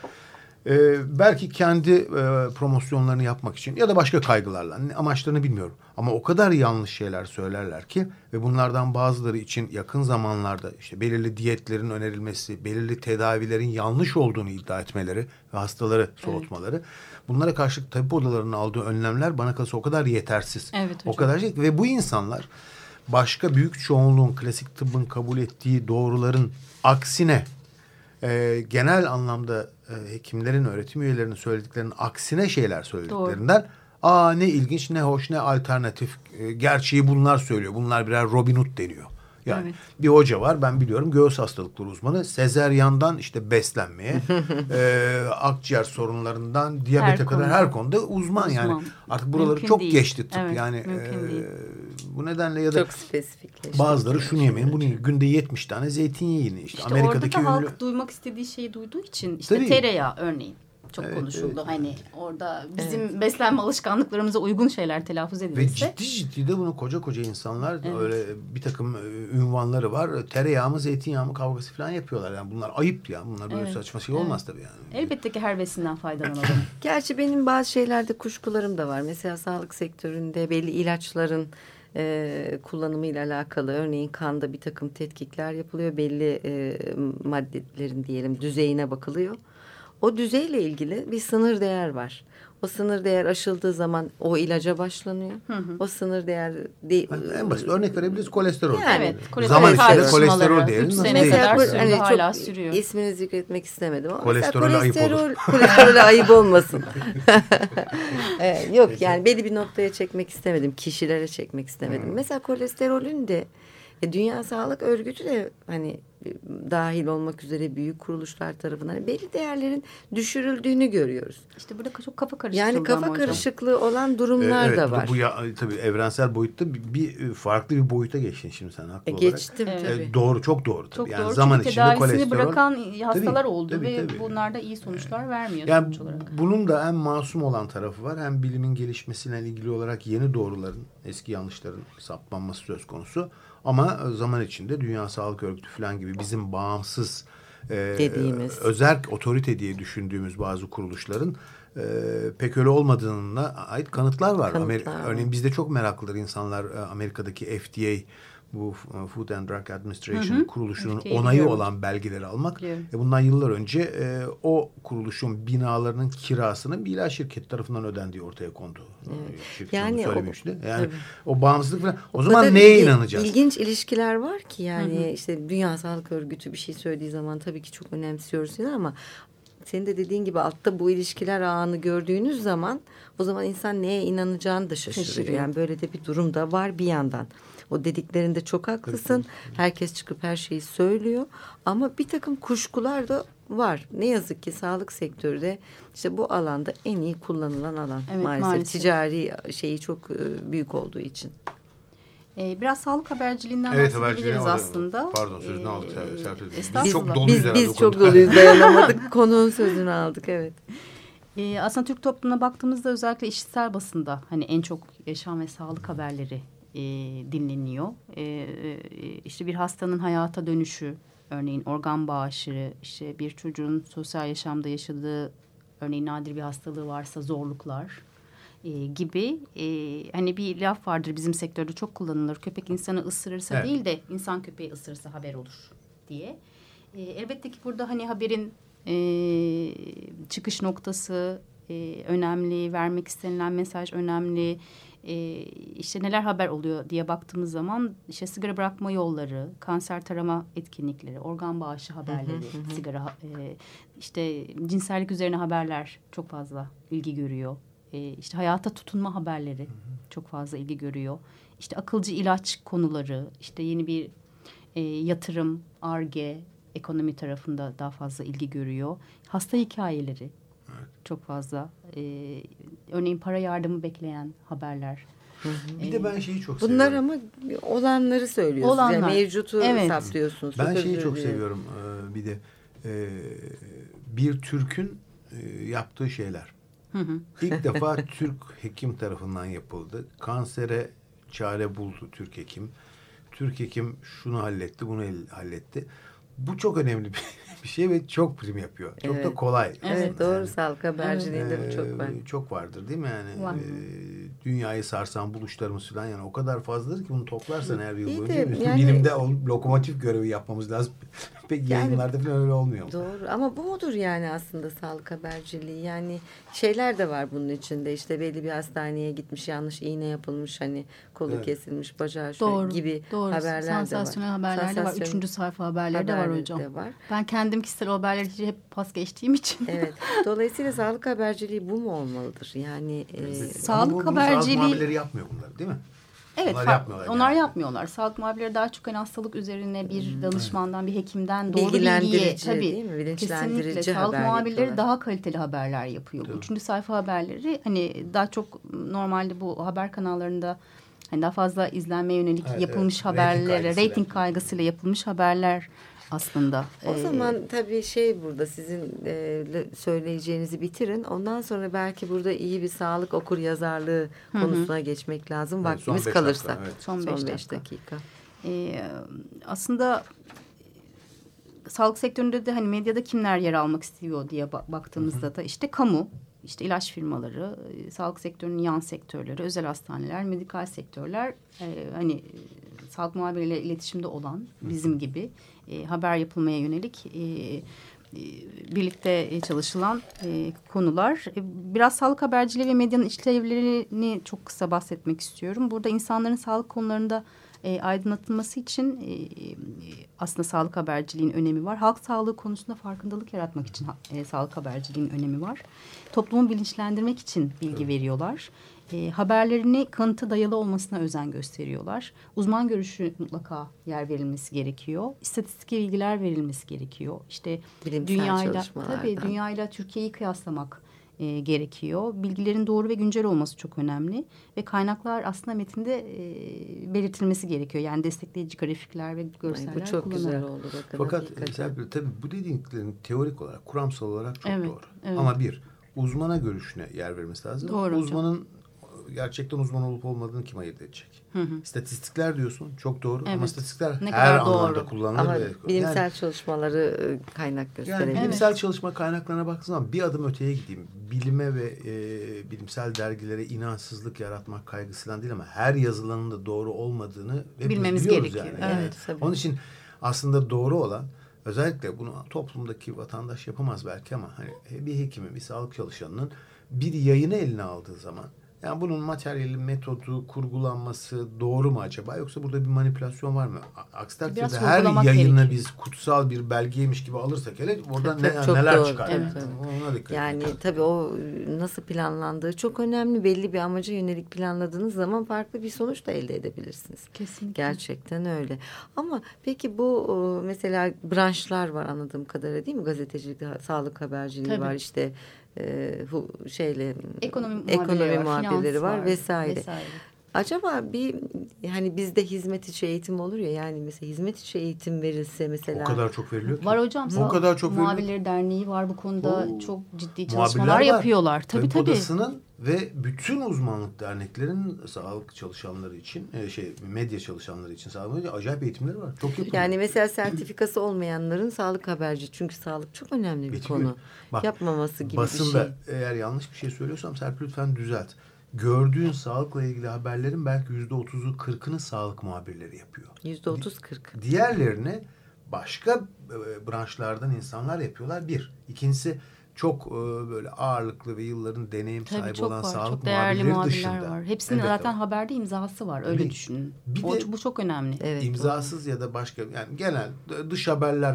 Belki kendi promosyonlarını yapmak için ya da başka kaygılarla, amaçlarını bilmiyorum. Ama o kadar yanlış şeyler söylerler ki ve bunlardan bazıları için yakın zamanlarda işte belirli diyetlerin önerilmesi, belirli tedavilerin yanlış olduğunu iddia etmeleri ve hastaları soğutmaları. Bunlara karşılık tabip odalarının aldığı önlemler bana kalırsa o kadar yetersiz. Evet hocam. O kadar şey ve bu insanlar başka büyük çoğunluğun, klasik tıbbın kabul ettiği doğruların aksine genel anlamda hekimlerin, öğretim üyelerinin söylediklerinin aksine şeyler söylediklerinden ne ilginç, ne hoş, ne alternatif. Gerçeği bunlar söylüyor. Bunlar birer Robin Hood deniyor. Yani bir hoca var, ben biliyorum, göğüs hastalıkları uzmanı. Sezeryandan işte beslenmeye, akciğer sorunlarından diyabete kadar her konuda uzman. Yani artık buraları mümkün çok değil. Geçti tıp. Evet, yani bu nedenle ya da çok spesifikleşti. Bazıları şunu yemeyin, bunu yiyin. Günde 70 tane zeytinyağı yiyin. İşte Amerika'daki orada da halk duymak istediği şeyi duyduğu için işte tereyağı örneğin çok konuşuldu. Evet. Hani orada bizim beslenme alışkanlıklarımıza uygun şeyler telaffuz edilirse. Ve ciddi de bunu koca insanlar öyle bir takım ünvanları var. Tereyağı mı zeytinyağı mı kavgası falan yapıyorlar. Yani bunlar ayıp ya. Bunlar böyle saçma şey olmaz tabii yani. Elbette ki her besinden faydalanalım. Gerçi benim bazı şeylerde kuşkularım da var. Mesela sağlık sektöründe belli ilaçların kullanımıyla alakalı, örneğin kanda bir takım tetkikler yapılıyor. Belli maddelerin diyelim düzeyine bakılıyor. O düzeyle ilgili bir sınır değer var. O sınır değer aşıldığı zaman o ilaca başlanıyor. O sınır değer en basit örnek verebiliriz, kolesterol. Yani, evet, zaman içinde kolesterol diyelim. 3 sene kadar sürdü, hala sürüyor. İsmini zikretmek istemedim ama kolesterol ayıp olur. Kolesterole ayıp olmasın. Yok yani belli bir noktaya çekmek istemedim. Kişilere çekmek istemedim. Mesela kolesterolün de Dünya Sağlık Örgütü de hani dahil olmak üzere büyük kuruluşlar tarafından belli değerlerin düşürüldüğünü görüyoruz. İşte burada çok kafa karışıklığı. Yani kafa karışıklığı olan durumlar da var. Bu tabii evrensel boyutta bir farklı bir boyuta geçtin şimdi sen haklı olarak. Geçtim tabii. Doğru, çok doğru tabii. Çok yani doğru. zaman çünkü içinde tedavisini bırakan hastalar oldu tabii. ve bunlar da iyi sonuçlar vermiyor yani sonuç olarak. Bunun da en masum olan tarafı var. Hem bilimin gelişmesiyle ilgili olarak yeni doğruların, eski yanlışların saptanması söz konusu. Ama zaman içinde Dünya Sağlık Örgütü falan gibi bizim bağımsız dediğimiz özerk otorite diye düşündüğümüz bazı kuruluşların pek öyle olmadığına ait kanıtlar var. Örneğin bizde çok meraklıdır insanlar, Amerika'daki FDA, bu Food and Drug Administration kuruluşunun onayı olan belgeleri almak. Bundan yıllar önce o kuruluşun binalarının kirasının bir ilaç şirketi tarafından ödendiği ortaya kondu. Yani söylemişti. Yani o bağımsızlık falan. O zaman neye inanacağız? İlginç ilişkiler var ki yani işte Dünya Sağlık Örgütü bir şey söylediği zaman tabii ki çok önemsiyoruz ama senin de dediğin gibi altta bu ilişkiler ağını gördüğünüz zaman o zaman insan neye inanacağını da şaşırıyor. Yani böyle de bir durum da var bir yandan. O dediklerinde çok haklısın. Herkes çıkıp her şeyi söylüyor. Ama bir takım kuşkular da var. Ne yazık ki sağlık sektörü de işte bu alanda en iyi kullanılan alan. Evet, maalesef. Ticari şeyi çok büyük olduğu için. Biraz sağlık haberciliğinden bahsedebiliriz aslında. Pardon, sözünü aldık. Biz çok doluyuz, dayanamadık. Konuğun sözünü aldık, evet. Aslında Türk toplumuna baktığımızda özellikle işitsel basında hani en çok yaşam ve sağlık haberleri dinleniyor. İşte bir hastanın hayata dönüşü, örneğin organ bağışı, işte bir çocuğun sosyal yaşamda yaşadığı, örneğin nadir bir hastalığı varsa zorluklar gibi. Hani bir laf vardır bizim sektörde çok kullanılır. Köpek insanı ısırırsa değil de insan köpeği ısırırsa haber olur diye. Elbette ki burada hani haberin çıkış noktası önemli, vermek istenilen mesaj önemli. İşte neler haber oluyor diye baktığımız zaman işte sigara bırakma yolları, kanser tarama etkinlikleri, organ bağışı haberleri, sigara, işte cinsellik üzerine haberler çok fazla ilgi görüyor. İşte hayata tutunma haberleri çok fazla ilgi görüyor. İşte akılcı ilaç konuları, işte yeni bir yatırım, Ar-Ge, ekonomi tarafında daha fazla ilgi görüyor. Hasta hikayeleri çok fazla. Örneğin para yardımı bekleyen haberler. Bir de ben şeyi çok Bunlar seviyorum. ama olanları söylüyorsunuz. Olanlar. Yani mevcutu Evet. hesaplıyorsunuz. Ben Çok şeyi özür çok dilerim. seviyorum. Bir de bir Türk'ün yaptığı şeyler. İlk defa Türk hekim tarafından yapıldı. Kansere çare buldu Türk hekim. Türk hekim şunu halletti, bunu halletti. Bu çok önemli bir şey ve çok prim yapıyor. Çok da kolay. Evet, aslında. doğru, sağlık haberciliğinde bu çok var. Çok vardır değil mi yani? Var. Dünyayı sarsan buluşlarımız falan yani o kadar fazladır ki bunu toplarsan her yıl İyi boyunca de bütün yani- bilimde lokomotif görevi yapmamız lazım. Pek Yani- yayınlarda falan öyle olmuyor mu? Doğru ama bu mudur yani aslında sağlık haberciliği? Yani şeyler de var bunun içinde, işte belli bir hastaneye gitmiş, yanlış iğne yapılmış, hani kolu kesilmiş, bacağı Doğru, gibi doğru. haberler de var. Sansasyonel haberler de var. 3. sayfa haberleri de var haberleri hocam. de var. Ben kendim kişisel haberleri hep pas geçtiğim için. Evet. Dolayısıyla sağlık haberciliği bu mu olmalıdır? Yani Sağlık Ama bunu haberciliği- Sağlık muhabirleri yapmıyor bunlar değil mi? Evet, Onlar yapmıyorlar. onlar yani. yapmıyorlar. Sağlık muhabirleri daha çok hani hastalık üzerine bir danışmandan, bir hekimden doğru Bilgilendirici, bilgiye, tabii, değil mi? Bilinçlendirici kesinlikle sağlık haber muhabirleri yapıyorlar. daha kaliteli haberler yapıyor. Tabii. 3. sayfa haberleri hani daha çok normalde bu haber kanallarında hani daha fazla izlenmeye yönelik Evet, yapılmış evet. haberlere, Reyting reyting kaygısıyla yapılmış haberler aslında. o zaman tabii burada sizin söyleyeceğinizi bitirin. Ondan sonra belki burada iyi bir sağlık okur yazarlığı konusuna geçmek lazım. Evet, son Vaktimiz 5 kalırsa. dakika, evet. Son Son 5 5 dakika. Aslında sağlık sektöründe de hani medyada kimler yer almak istiyor diye baktığımızda da işte kamu, işte ilaç firmaları, sağlık sektörünün yan sektörleri, özel hastaneler, medikal sektörler, hani sağlık muhabirleriyle iletişimde olan bizim gibi haber yapılmaya yönelik birlikte çalışılan konular. Biraz sağlık haberciliği ve medyanın işlevlerini çok kısa bahsetmek istiyorum. Burada insanların sağlık konularında aydınlatılması için aslında sağlık haberciliğin önemi var. Halk sağlığı konusunda farkındalık yaratmak için sağlık haberciliğin önemi var. Toplumu bilinçlendirmek için bilgi veriyorlar. Haberlerini kanıta dayalı olmasına özen gösteriyorlar. Uzman görüşü mutlaka yer verilmesi gerekiyor. İstatistik bilgiler verilmesi gerekiyor. İşte Bilimsel çalışmalardan. dünyayla Türkiye'yi kıyaslamak gerekiyor. Bilgilerin doğru ve güncel olması çok önemli ve kaynaklar aslında metinde belirtilmesi gerekiyor. Yani destekleyici grafikler ve görseller Bu çok güzel kullanarak. oldu. Bakın, Fakat hakikaten. Serpil, tabii bu dediklerin teorik olarak, kuramsal olarak çok Evet, doğru. evet. Ama uzmana görüşüne yer vermesi lazım. Doğru hocam. Uzmanın gerçekten uzman olup olmadığını kim ayırt edecek? İstatistikler diyorsun, çok doğru. Ama Evet. istatistikler Ne her kadar doğru. anlamda kullanılır. Ama ve- bilimsel çalışmaları kaynak gösterebilir. Yani bilimsel çalışma kaynaklarına baktığın zaman bir adım öteye gideyim. Bilime ve bilimsel dergilere inançsızlık yaratmak kaygısından değil ama her yazılanın da doğru olmadığını hepimiz Bilmemiz biliyoruz gerekiyor. yani. Evet, tabii. Onun için aslında doğru olan, özellikle bunu toplumdaki vatandaş yapamaz belki ama hani bir hekimin, bir sağlık çalışanının bir yayını eline aldığı zaman, yani bunun materyali, metodu, kurgulanması doğru mu acaba? Yoksa burada bir manipülasyon var mı? Aksi takdirde Biraz her sorgulamak yayını gerekiyor. biz kutsal bir belgeymiş gibi alırsak hele oradan Çok neler doğru. çıkar? Evet, yani. evet. Ona dikkat Yani etmek tabii o nasıl planlandığı çok önemli. Belli bir amaca yönelik planladığınız zaman farklı bir sonuç da elde edebilirsiniz. Kesinlikle. Gerçekten öyle. Ama peki bu mesela branşlar var anladığım kadarıyla, değil mi? Gazetecilikte sağlık haberciliği Tabii. var, işte Ekonomi muhabirleri var finans vesaire. Acaba hani bizde hizmet içi eğitim olur ya, yani mesela hizmet içi eğitim verilse mesela. O kadar çok veriliyor ki. Var hocam. O kadar çok Muhabirleri Derneği var bu konuda. Oo. Çok ciddi Muhabirler çalışmalar var. yapıyorlar. Tabii Tabip tabii. Odası'nın ve bütün uzmanlık derneklerin sağlık çalışanları için, medya çalışanları için sağlık acayip eğitimleri var. Çok yapılıyor. Yani mesela sertifikası olmayanların sağlık haberci, çünkü sağlık çok önemli bir Yetmiyor. konu. Bak, Yapmaması gibi basında, bir şey. eğer yanlış bir şey söylüyorsam Serpil lütfen düzelt. Gördüğün sağlıkla ilgili haberlerin belki %30'u 40'ını sağlık muhabirleri yapıyor. %30-40. Diğerlerini başka branşlardan insanlar yapıyorlar. Bir. İkincisi çok böyle ağırlıklı ve yılların deneyim Tabii sahibi çok olan var. sağlık Çok değerli muhabirleri muhabirler dışında. var. Hepsinin Evet, zaten haberde imzası var. Öyle düşünün. Bu çok önemli. Evet, İmzasız ya da başka yani genel dış haberler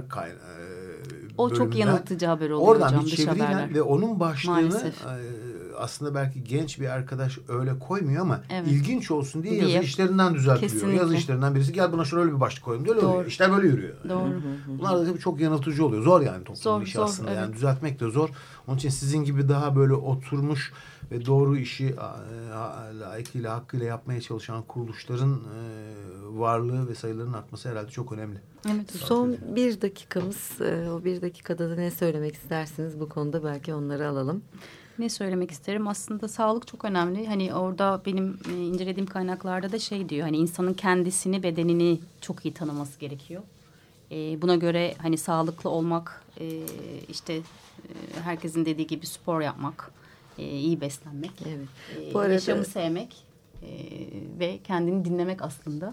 o çok yanıltıcı haber oluyor oradan hocam, bir dış çeviriyle haberler. ve onun başlığını Maalesef. aslında belki genç bir arkadaş öyle koymuyor ama Evet. ilginç olsun diye Diye. yazı işlerinden düzeltiliyor. Kesinlikle. Yazı işlerinden birisi gel buna şöyle bir başlık koyalım. Öyle Doğru. oluyor. İşler böyle yürüyor. Doğru. Bunlar da tabii çok yanıltıcı oluyor. Zor yani toplumun işi Zor, aslında. evet. Yani düzeltmek de zor. Onun için sizin gibi daha böyle oturmuş ve doğru işi layıkıyla hakkıyla yapmaya çalışan kuruluşların varlığı ve sayılarının artması herhalde çok önemli. Evet hocam. Son 1 dakikamız. O 1 dakikada da ne söylemek istersiniz bu konuda, belki onları alalım. Ne söylemek isterim? Aslında sağlık çok önemli. Hani orada benim incelediğim kaynaklarda da şey diyor. Hani insanın kendisini, bedenini çok iyi tanıması gerekiyor. Buna göre hani sağlıklı olmak, işte herkesin dediği gibi spor yapmak, iyi beslenmek, Evet. Bu arada yaşamı sevmek ve kendini dinlemek aslında.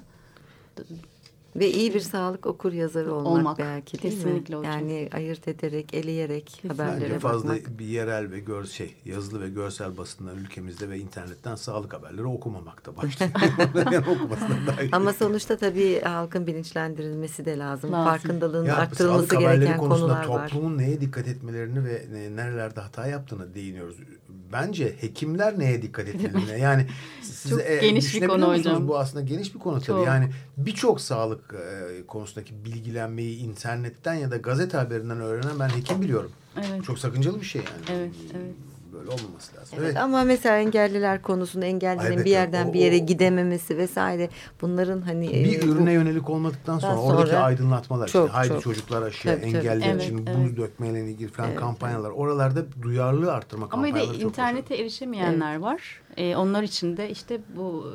ve iyi bir sağlık okur yazarı olmak belki, değil Kesinlikle mi? hocam. Yani ayırt ederek, eleyerek Bence haberlere fazla bakmak. bir yerel ve yazılı ve görsel basından ülkemizde ve internetten sağlık haberleri okumamakta başlıyor. Yani okumasından daha iyi. Ama sonuçta tabii halkın bilinçlendirilmesi de lazım. Farkındalığının Ya, arttırılması sağlık haberleri gereken konusunda konular var. toplumun neye dikkat etmelerini ve nerelerde hata yaptığını değiniyoruz. Bence hekimler neye dikkat etmeliler? Yani siz Çok geniş bir konu hocam. Bu aslında geniş bir konu tabii. Çok. Yani birçok sağlık konusundaki bilgilenmeyi internetten ya da gazete haberinden öğrenen ben hekim biliyorum. Evet. Çok sakıncalı bir şey yani. Evet, evet. Böyle olmaması lazım. Evet, ama mesela engelliler konusunda engellinin Evet, bir yerden o- bir yere o- gidememesi vesaire, bunların hani bir ürüne yönelik olmadıktan sonra oradaki aydınlatmalar çok, işte haydi çok. çocuklar aşıya, Tabii, tabii. engelliler Evet, için evet. buz dökmeyle ilgili falan kampanyalar. Oralarda duyarlılığı arttırma Ama kampanyaları bir de çok internete erişemeyenler var. Onlar için de işte bu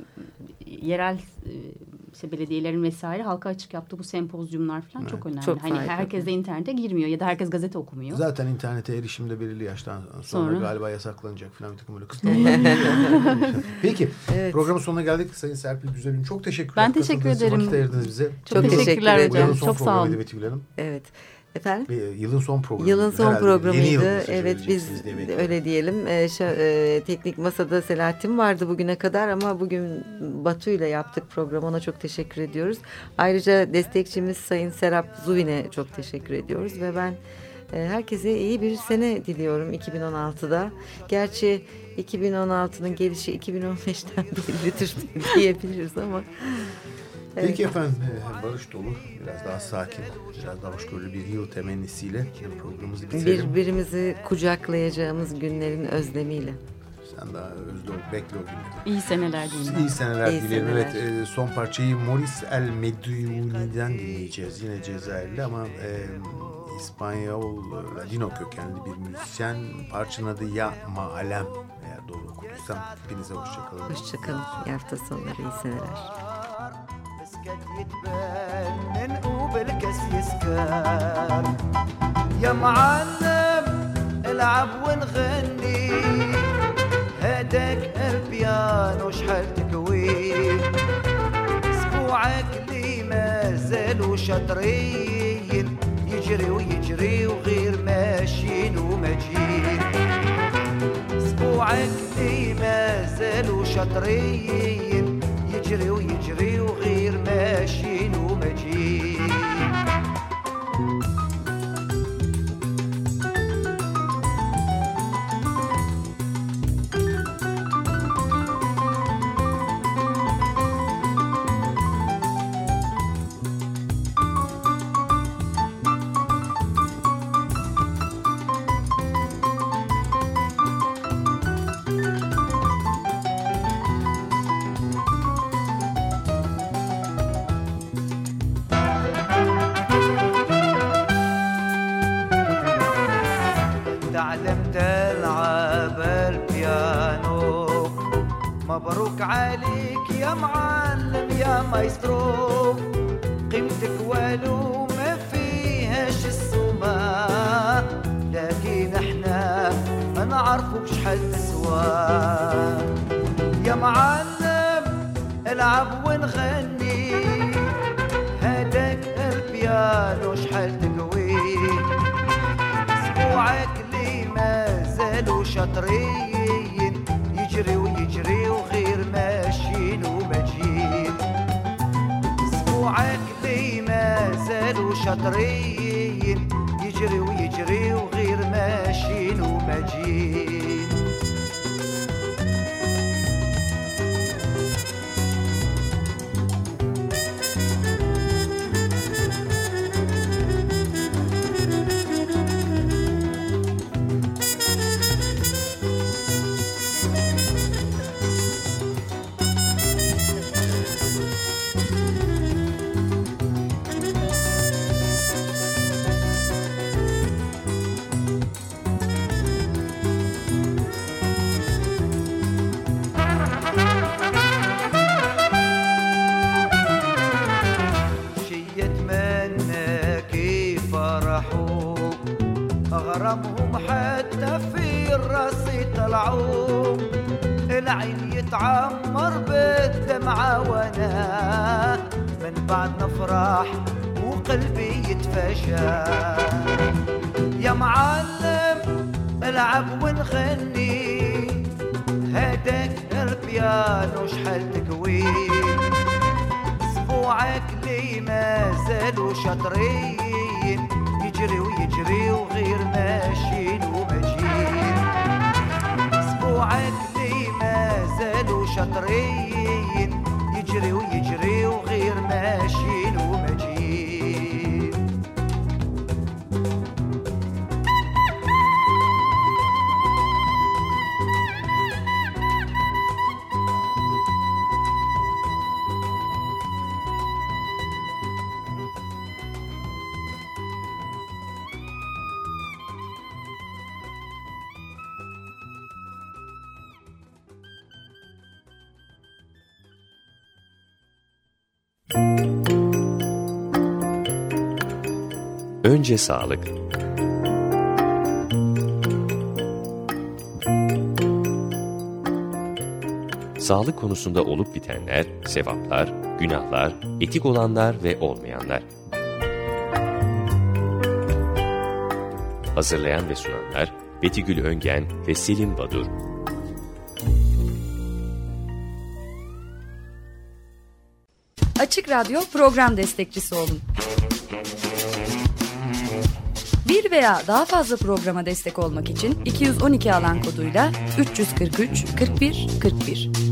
yerel işte belediyelerin vesaire halka açık yaptığı bu sempozyumlar falan çok önemli. Çok hani faydalı. herkes de internete girmiyor ya da herkes gazete okumuyor. Zaten internete erişimde belirli yaştan sonra Sonra. galiba yasaklanacak falan bir takım öyle kısıtlamalar. Peki Evet. programın sonuna geldik. Sayın Serpil Güzel'in çok teşekkürler. Ben teşekkür Katıldığınız için, ederim. Vakit ayırdınız bize. Çok teşekkür teşekkürler ederim. Bu yılın hocam. son Çok sağ programıydı olun. Betül Hanım. Evet. Efendim? Ve yılın son programı. Yılın son Herhalde programıydı. yeni yıl mesajı Evet, biz vereceksiniz diye bekliyorum. öyle diyelim. Teknik masada Selahattin vardı bugüne kadar ama bugün Batu ile yaptık programı. Ona çok teşekkür ediyoruz. Ayrıca destekçimiz Sayın Serap Zuvin'e çok teşekkür ediyoruz ve ben herkese iyi bir sene diliyorum 2016'da. Gerçi 2016'nın gelişi 2015'ten bellidir diyebiliriz ama. Peki efendim, barış dolu, biraz daha sakin, biraz daha hoşgörülü bir yıl temennisiyle programımızı bitirelim. Birbirimizi kucaklayacağımız günlerin özlemiyle. Sen daha özle ol, bekle o günleri. İyi seneler diyeyim. İyi seneler İyi dilerim. seneler. Evet, son parçayı Maurice El Medyuni'den dinleyeceğiz. Yine Cezayirli ama İspanyol, Ladino kökenli bir müzisyen. Parçanın adı Ya Ma'alem. Eğer doğru okuduysam hepinize hoşçakalın. Hoşçakalın. İyi hafta sonları, iyi seneler. مسكت يتبنن وبالكاس يسكر يا معلم العب ونغني هداك البيانو شحال تكوين اسبوعك لي مازالو شاطرين يجري ويجري وغير ماشيين وماجين اسبوعك لي مازالو شاطرين يجري ويجري وغير ماشيين وماجين تعلمت العب البيانو مبروك عليك يا معلم يا مايسترو قيمتك والو ما فيهاش السما لكن احنا نعرفوا بشحال تسوى يا معلم العب ونغني هداك البيانو زالوا شاطرين يجري ويجري وغير ماشيين ومجين اسبوعك لي ما زالوا شاطرين يجري ويجري وغير ماشيين ومجين أغرمهم حتى في الراس طلعوا العين يتعمر بالدمعة وانا من بعد نفرح وقلبي يتفشى يا معلم العب ونغني هداك البيانو شحال تكوي اسبوعك لي ما زالوا شاطرين يجري ويجري وغير ماشيين ومجين اسبوعك لي ما زالوا شاطرين يجري ويجري وغير ماشيين ومجين Önce sağlık. Sağlık konusunda olup bitenler, sevaplar, günahlar, etik olanlar ve olmayanlar. Hazırlayan ve sunanlar Betigül Öngen ve Selim Badur. Açık Radyo program destekçisi olun. Bir veya daha fazla programa destek olmak için 212 alan koduyla 343 41 41